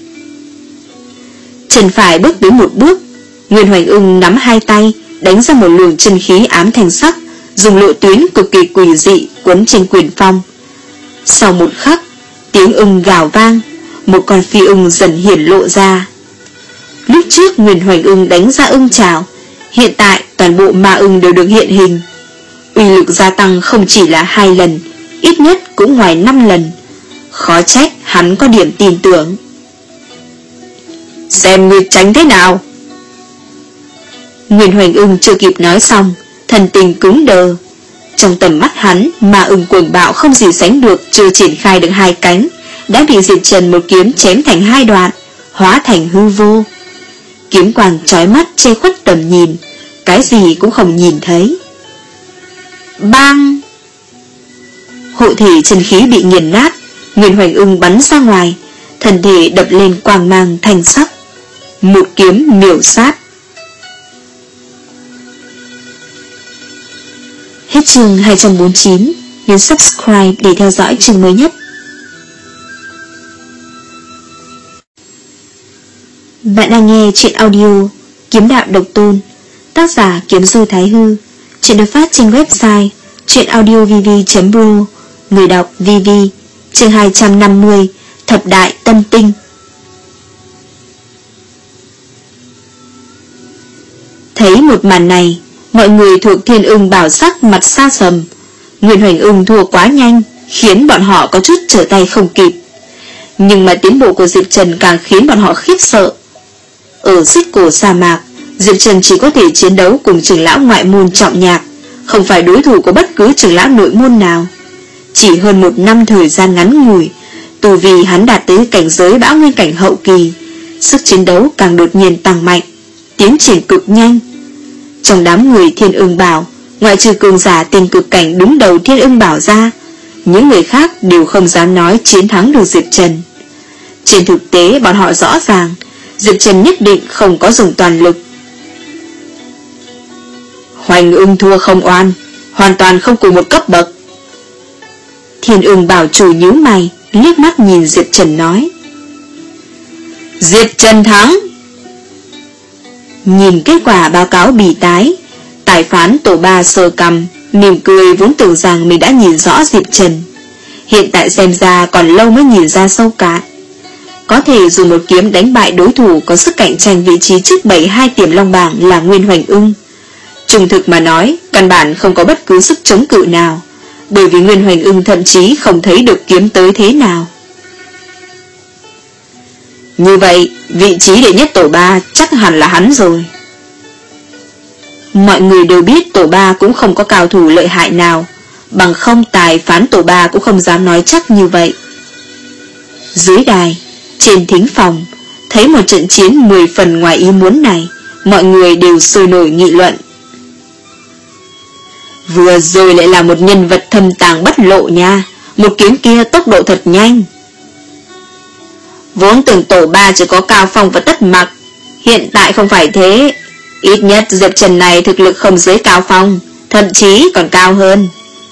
Trần phải bước tới một bước, Nguyên Hoành Ưng nắm hai tay, đánh ra một luồng chân khí ám thành sắc, dùng lộ tuyến cực kỳ quỷ dị quấn trên quyền phong. Sau một khắc, tiếng ưng gào vang, một con phi ưng dần hiển lộ ra. Lúc trước Nguyên Hoành Ưng đánh ra ưng chảo, hiện tại toàn bộ ma ưng đều được hiện hình. Uy lực gia tăng không chỉ là hai lần, ít nhất cũng ngoài năm lần. Khó trách hắn có điểm tin tưởng. Xem ngươi tránh thế nào. Nguyên Hoành Ưng chưa kịp nói xong, thần tình cứng đờ. Trong tầm mắt hắn, ma ưng cuồng bạo không gì sánh được, chưa triển khai được hai cánh, đã bị Diệp Trần một kiếm chém thành hai đoạn, hóa thành hư vô. Kiếm quang chói mắt che khuất tầm nhìn, cái gì cũng không nhìn thấy. Bang! Hộ thể chân khí bị nghiền nát, Nguyên Hoành Ưng bắn ra ngoài, thân thể đập lên quang mang thanh sắc, một kiếm miểu sát. Hết chương hai trăm bốn mươi chín, nhấn subscribe để theo dõi chương mới nhất. Bạn đang nghe truyện audio Kiếm Đạo Độc Tôn, tác giả Kiếm Du Thái Hư. Truyện được phát trên website truyệnaudiovv chấm pro, người đọc vê vê. Chương hai trăm năm mươi, Thập Đại Tâm Tinh. Thấy một màn này, mọi người thuộc Thiên Ưng Bảo sắc mặt xa sầm. Nguyên Hoành Ưng thua quá nhanh, khiến bọn họ có chút trở tay không kịp. Nhưng mà tiến bộ của Diệp Trần càng khiến bọn họ khiếp sợ. Ở Xích Cổ sa mạc, Diệp Trần chỉ có thể chiến đấu cùng trưởng lão ngoại môn Trọng Nhạc, không phải đối thủ của bất cứ trưởng lão nội môn nào. Chỉ hơn một năm thời gian ngắn ngủi, tu vi hắn đạt tới cảnh giới bão nguyên cảnh hậu kỳ, sức chiến đấu càng đột nhiên tăng mạnh, tiến triển cực nhanh. Trong đám người Thiên Ưng Bảo, ngoại trừ cường giả tiền cực cảnh đứng đầu Thiên Ưng Bảo ra, những người khác đều không dám nói chiến thắng được Diệp Trần. Trên thực tế bọn họ rõ ràng Diệp Trần nhất định không có dùng toàn lực. Hoành Ưng thua không oan, hoàn toàn không cùng một cấp bậc. Thiên Ưng Bảo chủ nhíu mày, liếc mắt nhìn Diệp Trần nói: Diệp Trần thắng. Nhìn kết quả báo cáo bì tái, tài phán tổ ba sờ cằm, mỉm cười, vốn tưởng rằng mình đã nhìn rõ Diệp Trần, hiện tại xem ra còn lâu mới nhìn ra sâu cạn. Có thể dùng một kiếm đánh bại đối thủ có sức cạnh tranh vị trí trước bảy hai Tiềm Long bảng là Nguyên Hoành Ưng. Trung thực mà nói, căn bản không có bất cứ sức chống cự nào, bởi vì Nguyên Hoành Ưng thậm chí không thấy được kiếm tới thế nào. Như vậy, vị trí đệ nhất tổ ba chắc hẳn là hắn rồi. Mọi người đều biết tổ ba cũng không có cao thủ lợi hại nào, bằng không tài phán tổ ba cũng không dám nói chắc như vậy. Dưới đài, trên thính phòng, thấy một trận chiến mười phần ngoài ý muốn này, mọi người đều sôi nổi nghị luận. Vừa rồi lại là một nhân vật thâm tàng bất lộ nha, một kiếm kia tốc độ thật nhanh. Vốn tưởng tổ ba chỉ có Cao Phong và Tất Mặc, hiện tại không phải thế. Ít nhất Diệp Trần này thực lực không dưới Cao Phong, thậm chí còn cao hơn.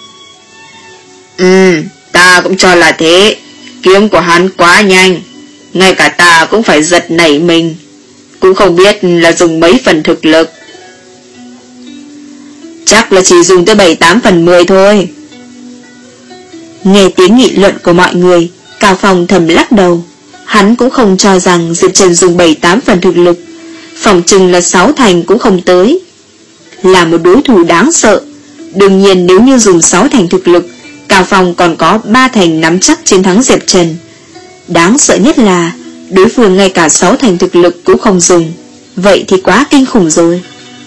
Ừ, ta cũng cho là thế. Kiếm của hắn quá nhanh, ngay cả ta cũng phải giật nảy mình, cũng không biết là dùng mấy phần thực lực. Chắc là chỉ dùng tới bảy tám phần mười thôi. Nghe tiếng nghị luận của mọi người, Cao Phong thầm lắc đầu. Hắn cũng không cho rằng Diệp Trần dùng bảy tám phần thực lực, phỏng chừng là sáu thành cũng không tới. Là một đối thủ đáng sợ. Đương nhiên nếu như dùng sáu thành thực lực, Cao Phong còn có ba thành nắm chắc chiến thắng Diệp Trần. Đáng sợ nhất là đối phương ngay cả sáu thành thực lực cũng không dùng. Vậy thì quá kinh khủng rồi.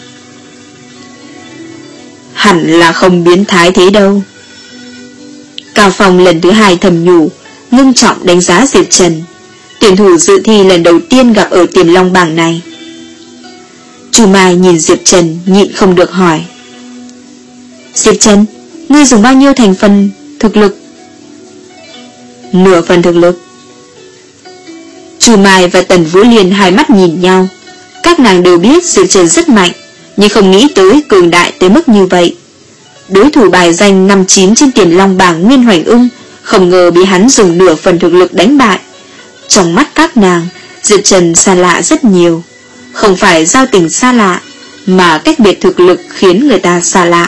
Hẳn là không biến thái thế đâu. Cao Phong lần thứ hai thầm nhủ, ngưng trọng đánh giá Diệp Trần, tuyển thủ dự thi lần đầu tiên gặp ở Tiềm Long bảng này. Chu Mai nhìn Diệp Trần nhịn không được hỏi: Diệp Trần, ngươi dùng bao nhiêu thành phần thực lực? Nửa phần thực lực. Chu Mai và Tần Vũ Liên hai mắt nhìn nhau. Các nàng đều biết Diệp Trần rất mạnh, nhưng không nghĩ tới cường đại tới mức như vậy. Đối thủ bài danh năm chín trên Tiềm Long bảng Nguyên Hoành Ưng không ngờ bị hắn dùng nửa phần thực lực đánh bại. Trong mắt các nàng, Diệp Trần xa lạ rất nhiều. Không phải giao tình xa lạ, mà cách biệt thực lực khiến người ta xa lạ.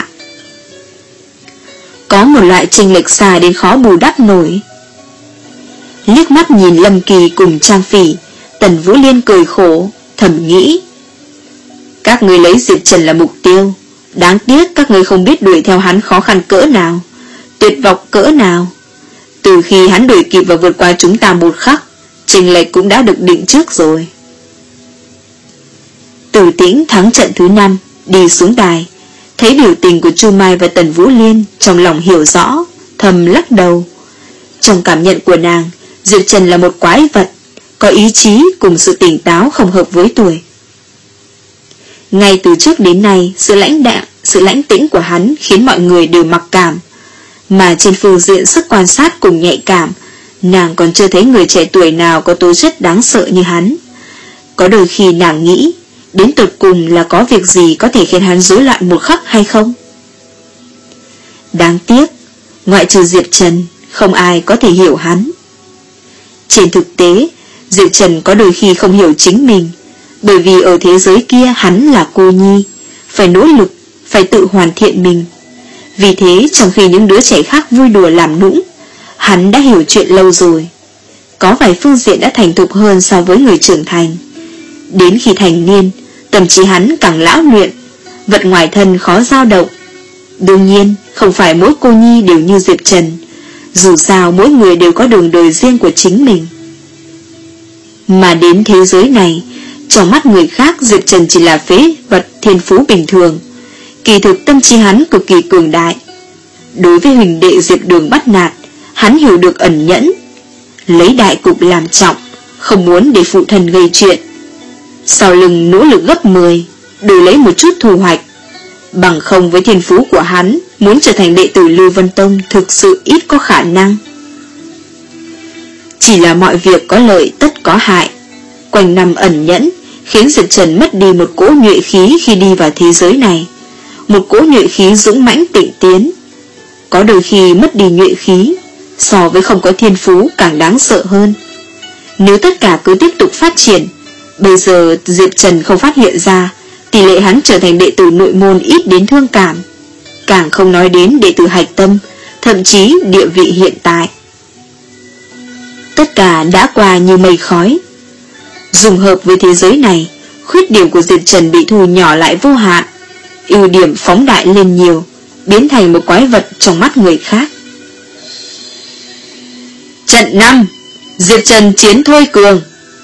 Có một loại chênh lệch xa đến khó bù đắp nổi. Liếc mắt nhìn Lâm Kỳ cùng Trang Phỉ, Tần Vũ Liên cười khổ, thầm nghĩ: Các ngươi lấy Diệp Trần là mục tiêu, đáng tiếc các ngươi không biết đuổi theo hắn khó khăn cỡ nào, tuyệt vọng cỡ nào. Từ khi hắn đuổi kịp và vượt qua chúng ta một khắc, chênh lệch cũng đã được định trước rồi. Từ Tĩnh thắng trận thứ năm, đi xuống đài, thấy biểu tình của Chu Mai và Tần Vũ Liên, trong lòng hiểu rõ, thầm lắc đầu. Trong cảm nhận của nàng, Diệp Trần là một quái vật, có ý chí cùng sự tỉnh táo không hợp với tuổi. Ngay từ trước đến nay, sự lãnh đạm, sự lãnh tĩnh của hắn khiến mọi người đều mặc cảm, mà trên phương diện sức quan sát cùng nhạy cảm, nàng còn chưa thấy người trẻ tuổi nào có tố chất đáng sợ như hắn. Có đôi khi nàng nghĩ, đến tột cùng là có việc gì có thể khiến hắn rối loạn một khắc hay không? Đáng tiếc, ngoại trừ Diệp Trần, không ai có thể hiểu hắn. Trên thực tế, Diệp Trần có đôi khi không hiểu chính mình, bởi vì ở thế giới kia hắn là cô nhi, phải nỗ lực, phải tự hoàn thiện mình. Vì thế trong khi những đứa trẻ khác vui đùa làm nũng, hắn đã hiểu chuyện lâu rồi. Có vài phương diện đã thành thục hơn so với người trưởng thành. Đến khi thành niên, tâm trí hắn càng lão luyện, vật ngoài thân khó dao động. Đương nhiên, không phải mỗi cô nhi đều như Diệp Trần, dù sao mỗi người đều có đường đời riêng của chính mình. Mà đến thế giới này, trong mắt người khác Diệp Trần chỉ là phế vật thiên phú bình thường. Kỳ thực tâm trí hắn cực kỳ cường đại. Đối với huỳnh đệ Diệp Đường bắt nạt, hắn hiểu được ẩn nhẫn, lấy đại cục làm trọng, không muốn để phụ thân gây chuyện. Sau lưng nỗ lực gấp mười, đổi lấy một chút thu hoạch. Bằng không với thiên phú của hắn, muốn trở thành đệ tử Lưu Vân Tông thực sự ít có khả năng. Chỉ là mọi việc có lợi tất có hại. Quanh năm ẩn nhẫn khiến Diệp Trần mất đi một cỗ nhuệ khí khi đi vào thế giới này, một cỗ nhuệ khí dũng mãnh tịnh tiến. Có đôi khi mất đi nhuệ khí, so với không có thiên phú càng đáng sợ hơn. Nếu tất cả cứ tiếp tục phát triển, bây giờ Diệp Trần không phát hiện ra, tỷ lệ hắn trở thành đệ tử nội môn ít đến thương cảm, càng không nói đến đệ tử hạch tâm, thậm chí địa vị hiện tại. Tất cả đã qua như mây khói. Dùng hợp với thế giới này, khuyết điểm của Diệp Trần bị thu nhỏ lại vô hạn, ưu điểm phóng đại lên nhiều, biến thành một quái vật trong mắt người khác. Trận năm, Diệp Trần chiến Thôi Cường.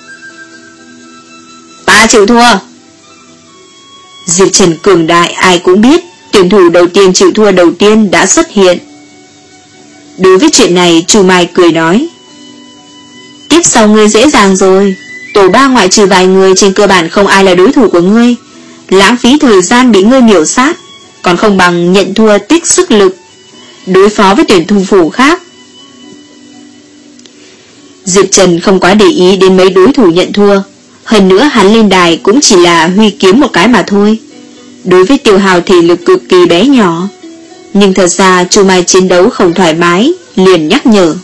Ta chịu thua. Diệp Trần cường đại ai cũng biết, tuyển thủ đầu tiên chịu thua đầu tiên đã xuất hiện. Đối với chuyện này, Chu Mai cười nói, tiếp sau ngươi dễ dàng rồi, tổ ba ngoại trừ vài người trên cơ bản không ai là đối thủ của ngươi. Lãng phí thời gian bị ngươi miểu sát, còn không bằng nhận thua tích sức lực đối phó với tuyển thủ phủ khác. Diệp Trần không quá để ý đến mấy đối thủ nhận thua. Hơn nữa hắn lên đài cũng chỉ là huy kiếm một cái mà thôi, đối với tiêu hào thể lực cực kỳ bé nhỏ. Nhưng thật ra Chu Mai chiến đấu không thoải mái, liền nhắc nhở,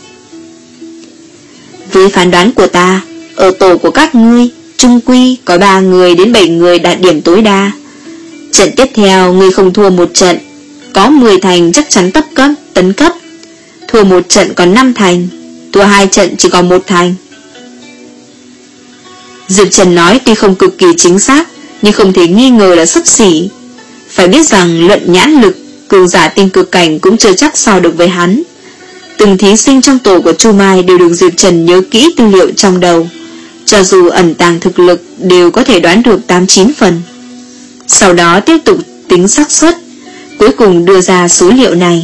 với phán đoán của ta, ở tổ của các ngươi chung quy có ba người đến bảy người đạt điểm tối đa. Trận tiếp theo ngươi không thua một trận, có mười thành chắc chắn tấp cấp, tấn cấp. Thua một trận còn năm thành, thua hai trận chỉ còn một thành. Diệp Trần nói tuy không cực kỳ chính xác, nhưng không thể nghi ngờ là xấp xỉ. Phải biết rằng luận nhãn lực, cường giả tinh cực cảnh cũng chưa chắc so được với hắn. Từng thí sinh trong tổ của Chu Mai đều được Diệp Trần nhớ kỹ tư liệu trong đầu, cho dù ẩn tàng thực lực đều có thể đoán được tám chín phần. Sau đó tiếp tục tính xác suất, cuối cùng đưa ra số liệu này.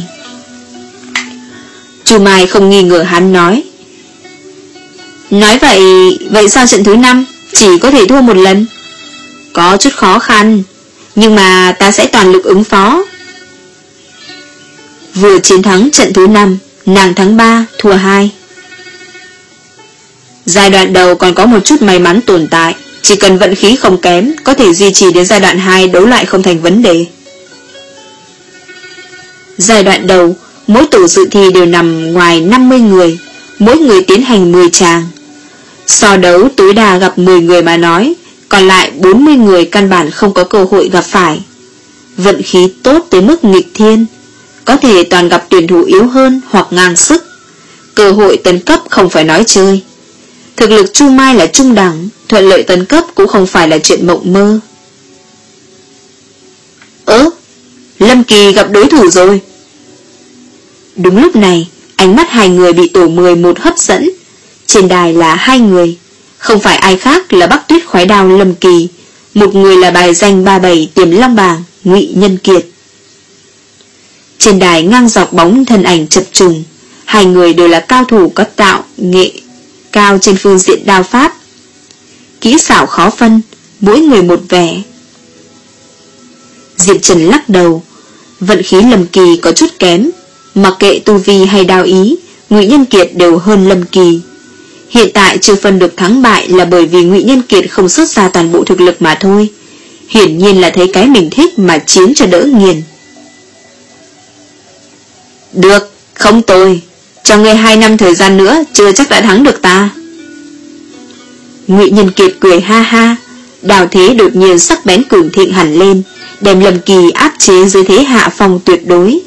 Chu Mai không nghi ngờ hắn nói, nói vậy, vậy sao trận thứ năm chỉ có thể thua một lần? Có chút khó khăn, nhưng mà ta sẽ toàn lực ứng phó. Vừa chiến thắng trận thứ năm, nàng thắng ba, thua hai. Giai đoạn đầu còn có một chút may mắn tồn tại, chỉ cần vận khí không kém, có thể duy trì đến giai đoạn hai đấu lại không thành vấn đề. Giai đoạn đầu, mỗi tổ dự thi đều nằm ngoài năm mươi người, mỗi người tiến hành mười tràng. So đấu tối đa gặp mười người mà nói, còn lại bốn mươi người căn bản không có cơ hội gặp phải. Vận khí tốt tới mức nghịch thiên, có thể toàn gặp tuyển thủ yếu hơn hoặc ngang sức. Cơ hội tấn cấp không phải nói chơi. Thực lực Chu Mai là trung đẳng, thuận lợi tấn cấp cũng không phải là chuyện mộng mơ. Kỳ gặp đối thủ rồi. Đúng lúc này, ánh mắt hai người bị tổ mười một hấp dẫn. Trên đài là hai người, không phải ai khác là Bắc Tuyết Khoái Đao Lâm Kỳ, một người là bài danh ba bảy Tiềm Long Bảng Ngụy Nhân Kiệt. Trên đài ngang dọc bóng thân ảnh chập trùng, hai người đều là cao thủ có tạo nghệ cao trên phương diện đao pháp, kỹ xảo khó phân, mỗi người một vẻ. Diệp Trần lắc đầu, vận khí Lâm Kỳ có chút kém, mặc kệ tu vi hay đao ý, Ngụy Nhân Kiệt đều hơn Lâm Kỳ. Hiện tại chưa phân được thắng bại là bởi vì Ngụy Nhân Kiệt không xuất ra toàn bộ thực lực mà thôi. Hiển nhiên là thấy cái mình thích mà chiến cho đỡ nghiền. Được, không tồi, cho ngươi hai năm thời gian nữa chưa chắc đã thắng được ta. Ngụy Nhân Kiệt cười ha ha, đao thế đột nhiên sắc bén cường thịnh hẳn lên, đem Lâm Kỳ áp chế dưới thế hạ phong tuyệt đối.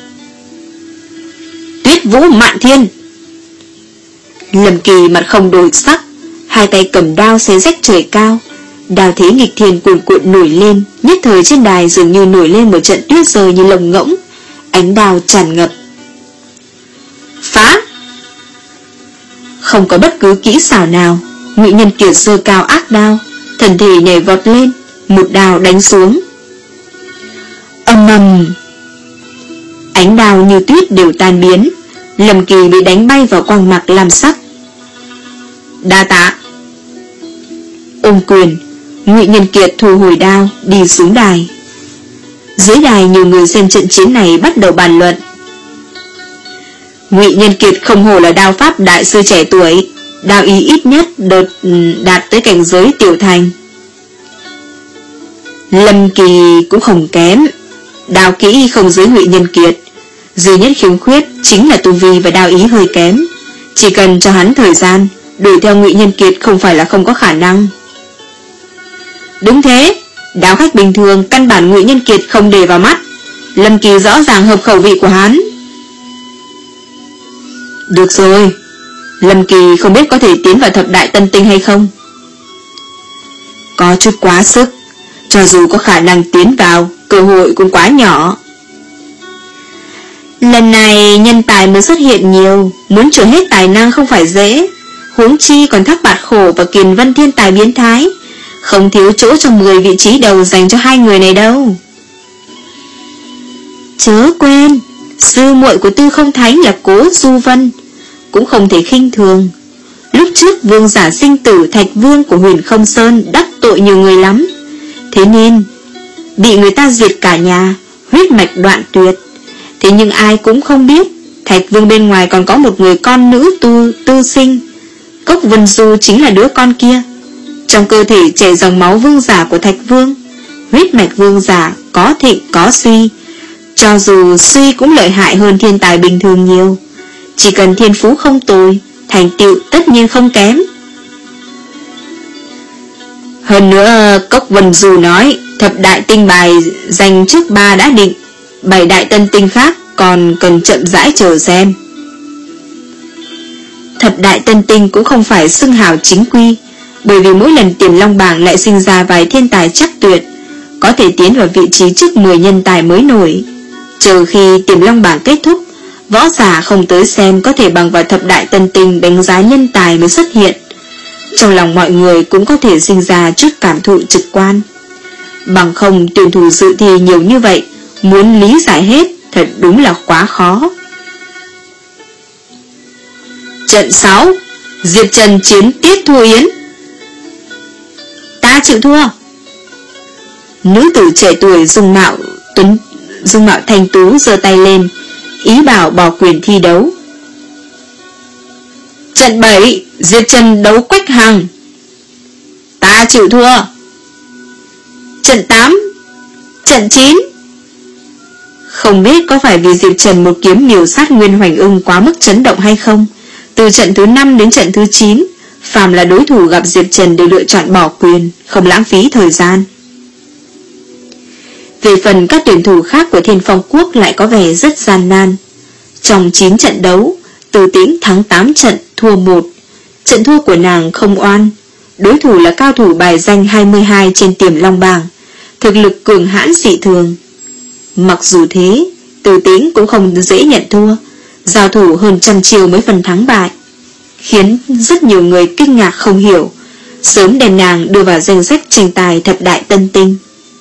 Tuyết Vũ Mạn Thiên. Lâm Kỳ mặt không đổi sắc, hai tay cầm đao xé rách trời cao, đao thế nghịch thiên cuồn cuộn nổi lên, nhất thời trên đài dường như nổi lên một trận tuyết rơi như lồng ngỗng, ánh đao tràn ngập. Phá! Không có bất cứ kỹ xảo nào, Ngụy Nhân Kiệt giơ cao ác đao, thần thể nhảy vọt lên, một đao đánh xuống. Ầm ầm! Ánh đao như tuyết đều tan biến, Lâm Kỳ bị đánh bay vào quang mạc lam sắc. Đa tạ. Ôm quyền, Ngụy Nhân Kiệt thu hồi đao, đi xuống đài. Dưới đài nhiều người xem trận chiến này bắt đầu bàn luận. Ngụy Nhân Kiệt không hổ là đao pháp đại sư trẻ tuổi, đao ý ít nhất đột đạt tới cảnh giới tiểu thành. Lâm Kỳ cũng không kém, đao kỹ không dưới Ngụy Nhân Kiệt, duy nhất khiếm khuyết chính là tu vi và đao ý hơi kém. Chỉ cần cho hắn thời gian, đuổi theo Ngụy Nhân Kiệt không phải là không có khả năng. Đúng thế, đao khách bình thường căn bản Ngụy Nhân Kiệt không để vào mắt, Lâm Kỳ rõ ràng hợp khẩu vị của hắn. Được rồi, Lâm Kỳ không biết có thể tiến vào thập đại tân tinh hay không. Có chút quá sức, cho dù có khả năng tiến vào, cơ hội cũng quá nhỏ. Lần này nhân tài mới xuất hiện nhiều, muốn trổ hết tài năng không phải dễ, huống chi còn Thác Bạt Khổ và Kiền Vân thiên tài biến thái, không thiếu chỗ trong mười vị trí đầu dành cho hai người này đâu. Chớ quên, sư muội của Tư Không Thánh là Cố Du Vân, cũng không thể khinh thường. Lúc trước vương giả sinh tử Thạch Vương của Huyền Không Sơn đắc tội nhiều người lắm, thế nên bị người ta diệt cả nhà, huyết mạch đoạn tuyệt. Thế nhưng ai cũng không biết Thạch Vương bên ngoài còn có một người con nữ tu tư sinh, Cốc Vân Du chính là đứa con kia. Trong cơ thể chảy dòng máu vương giả của Thạch Vương, huyết mạch vương giả có thịnh có suy, cho dù suy cũng lợi hại hơn thiên tài bình thường nhiều. Chỉ cần thiên phú không tồi, thành tựu tất nhiên không kém. Hơn nữa Cốc Vân Du nói thập đại tinh bài dành trước ba đã định, bảy đại tân tinh khác còn cần chậm rãi chờ xem. Thập đại tân tinh cũng không phải xưng hào chính quy, bởi vì mỗi lần Tiềm Long Bảng lại sinh ra vài thiên tài chắc tuyệt, có thể tiến vào vị trí trước mười nhân tài mới nổi. Chờ khi Tiềm Long Bảng kết thúc, võ giả không tới xem có thể bằng vào thập đại tân tinh đánh giá nhân tài mới xuất hiện. Trong lòng mọi người cũng có thể sinh ra chút cảm thụ trực quan. Bằng không tuyển thủ dự thi nhiều như vậy, muốn lý giải hết thật đúng là quá khó. Trận sáu, Diệp Trần chiến Tiết Thu Yến. Ta chịu thua. Nữ tử trẻ tuổi dung mạo tuấn dung mạo thanh tú giơ tay lên, ý bảo bỏ quyền thi đấu. Trận bảy, Diệp Trần đấu Quách Hằng. Ta chịu thua. Trận tám, trận chín. Không biết có phải vì Diệp Trần một kiếm miểu sát Nguyên Hoành Ưng quá mức chấn động hay không, từ trận thứ năm đến trận thứ chín, phàm là đối thủ gặp Diệp Trần đều lựa chọn bỏ quyền, không lãng phí thời gian. Về phần các tuyển thủ khác của Thiên Phong Quốc lại có vẻ rất gian nan. Trong chín trận đấu, Từ Tĩnh thắng tám trận, thua một. Trận thua của nàng không oan, đối thủ là cao thủ bài danh hai mươi hai trên Tiềm Long Bảng, thực lực cường hãn dị thường. Mặc dù thế, Từ Tĩnh cũng không dễ nhận thua, giao thủ hơn trăm chiều mới phần thắng bại, khiến rất nhiều người kinh ngạc không hiểu, sớm đem nàng đưa vào danh sách tranh tài thập đại tân tinh.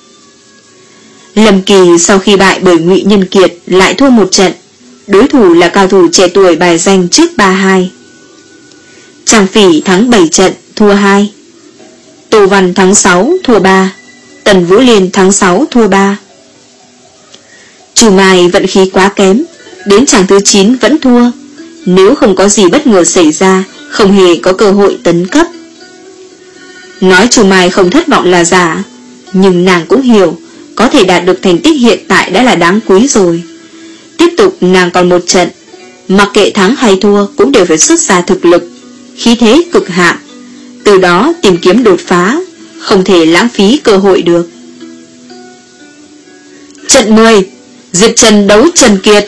Lâm Kỳ sau khi bại bởi Ngụy Nhân Kiệt lại thua một trận, đối thủ là cao thủ trẻ tuổi bài danh trước ba hai. Trang Phỉ thắng bảy trận, thua hai. Tô Văn thắng sáu, thua ba. Tần Vũ Liên thắng sáu, thua ba. Chu Mai vận khí quá kém, đến chàng thứ chín vẫn thua. Nếu không có gì bất ngờ xảy ra, không hề có cơ hội tấn cấp. Nói Chu Mai không thất vọng là giả, nhưng nàng cũng hiểu, có thể đạt được thành tích hiện tại đã là đáng quý rồi. Tiếp tục nàng còn một trận, mặc kệ thắng hay thua cũng đều phải xuất ra thực lực, khí thế cực hạn, từ đó tìm kiếm đột phá, không thể lãng phí cơ hội được. Trận mười, Diệp Trần đấu Trần Kiệt.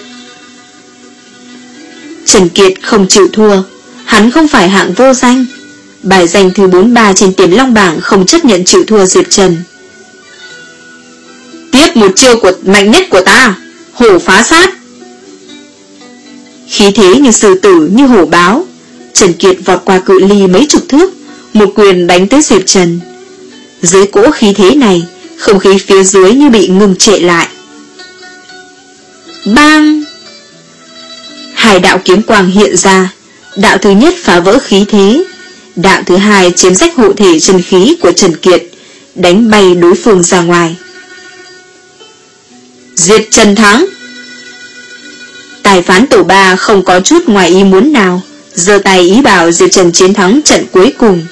Trần Kiệt không chịu thua, hắn không phải hạng vô danh, bài danh thứ bốn mươi ba trên Tiềm Long bảng không chấp nhận chịu thua Diệp Trần. Tiếp một chiêu của mạnh nhất của ta, hổ phá sát. Khí thế như sư tử như hổ báo, Trần Kiệt vọt qua cự ly mấy chục thước, một quyền đánh tới Diệp Trần. Dưới cỗ khí thế này, không khí phía dưới như bị ngừng trệ lại. Bang! Hai đạo kiếm quang hiện ra, đạo thứ nhất phá vỡ khí thế, đạo thứ hai chiếm rách hộ thể chân khí của Trần Kiệt, đánh bay đối phương ra ngoài. Diệp Trần thắng. Tài phán tổ ba không có chút ngoài ý muốn nào, giơ tay ý bảo Diệp Trần chiến thắng trận cuối cùng.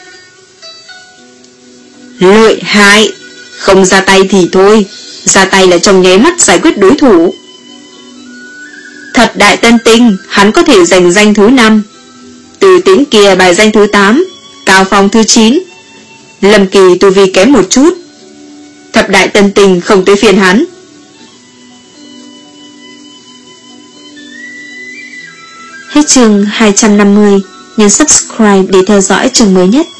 Lợi hại, không ra tay thì thôi, ra tay là trong nháy mắt giải quyết đối thủ. Thật đại tân tinh, hắn có thể giành danh thứ năm. Từ Tĩnh kia bài danh thứ tám, Cao Phong thứ chín. Lâm Kỳ tu vi kém một chút, thập đại tân tinh không tới phiên hắn. Hết chương hai trăm năm mươi, nhấn subscribe để theo dõi chương mới nhất.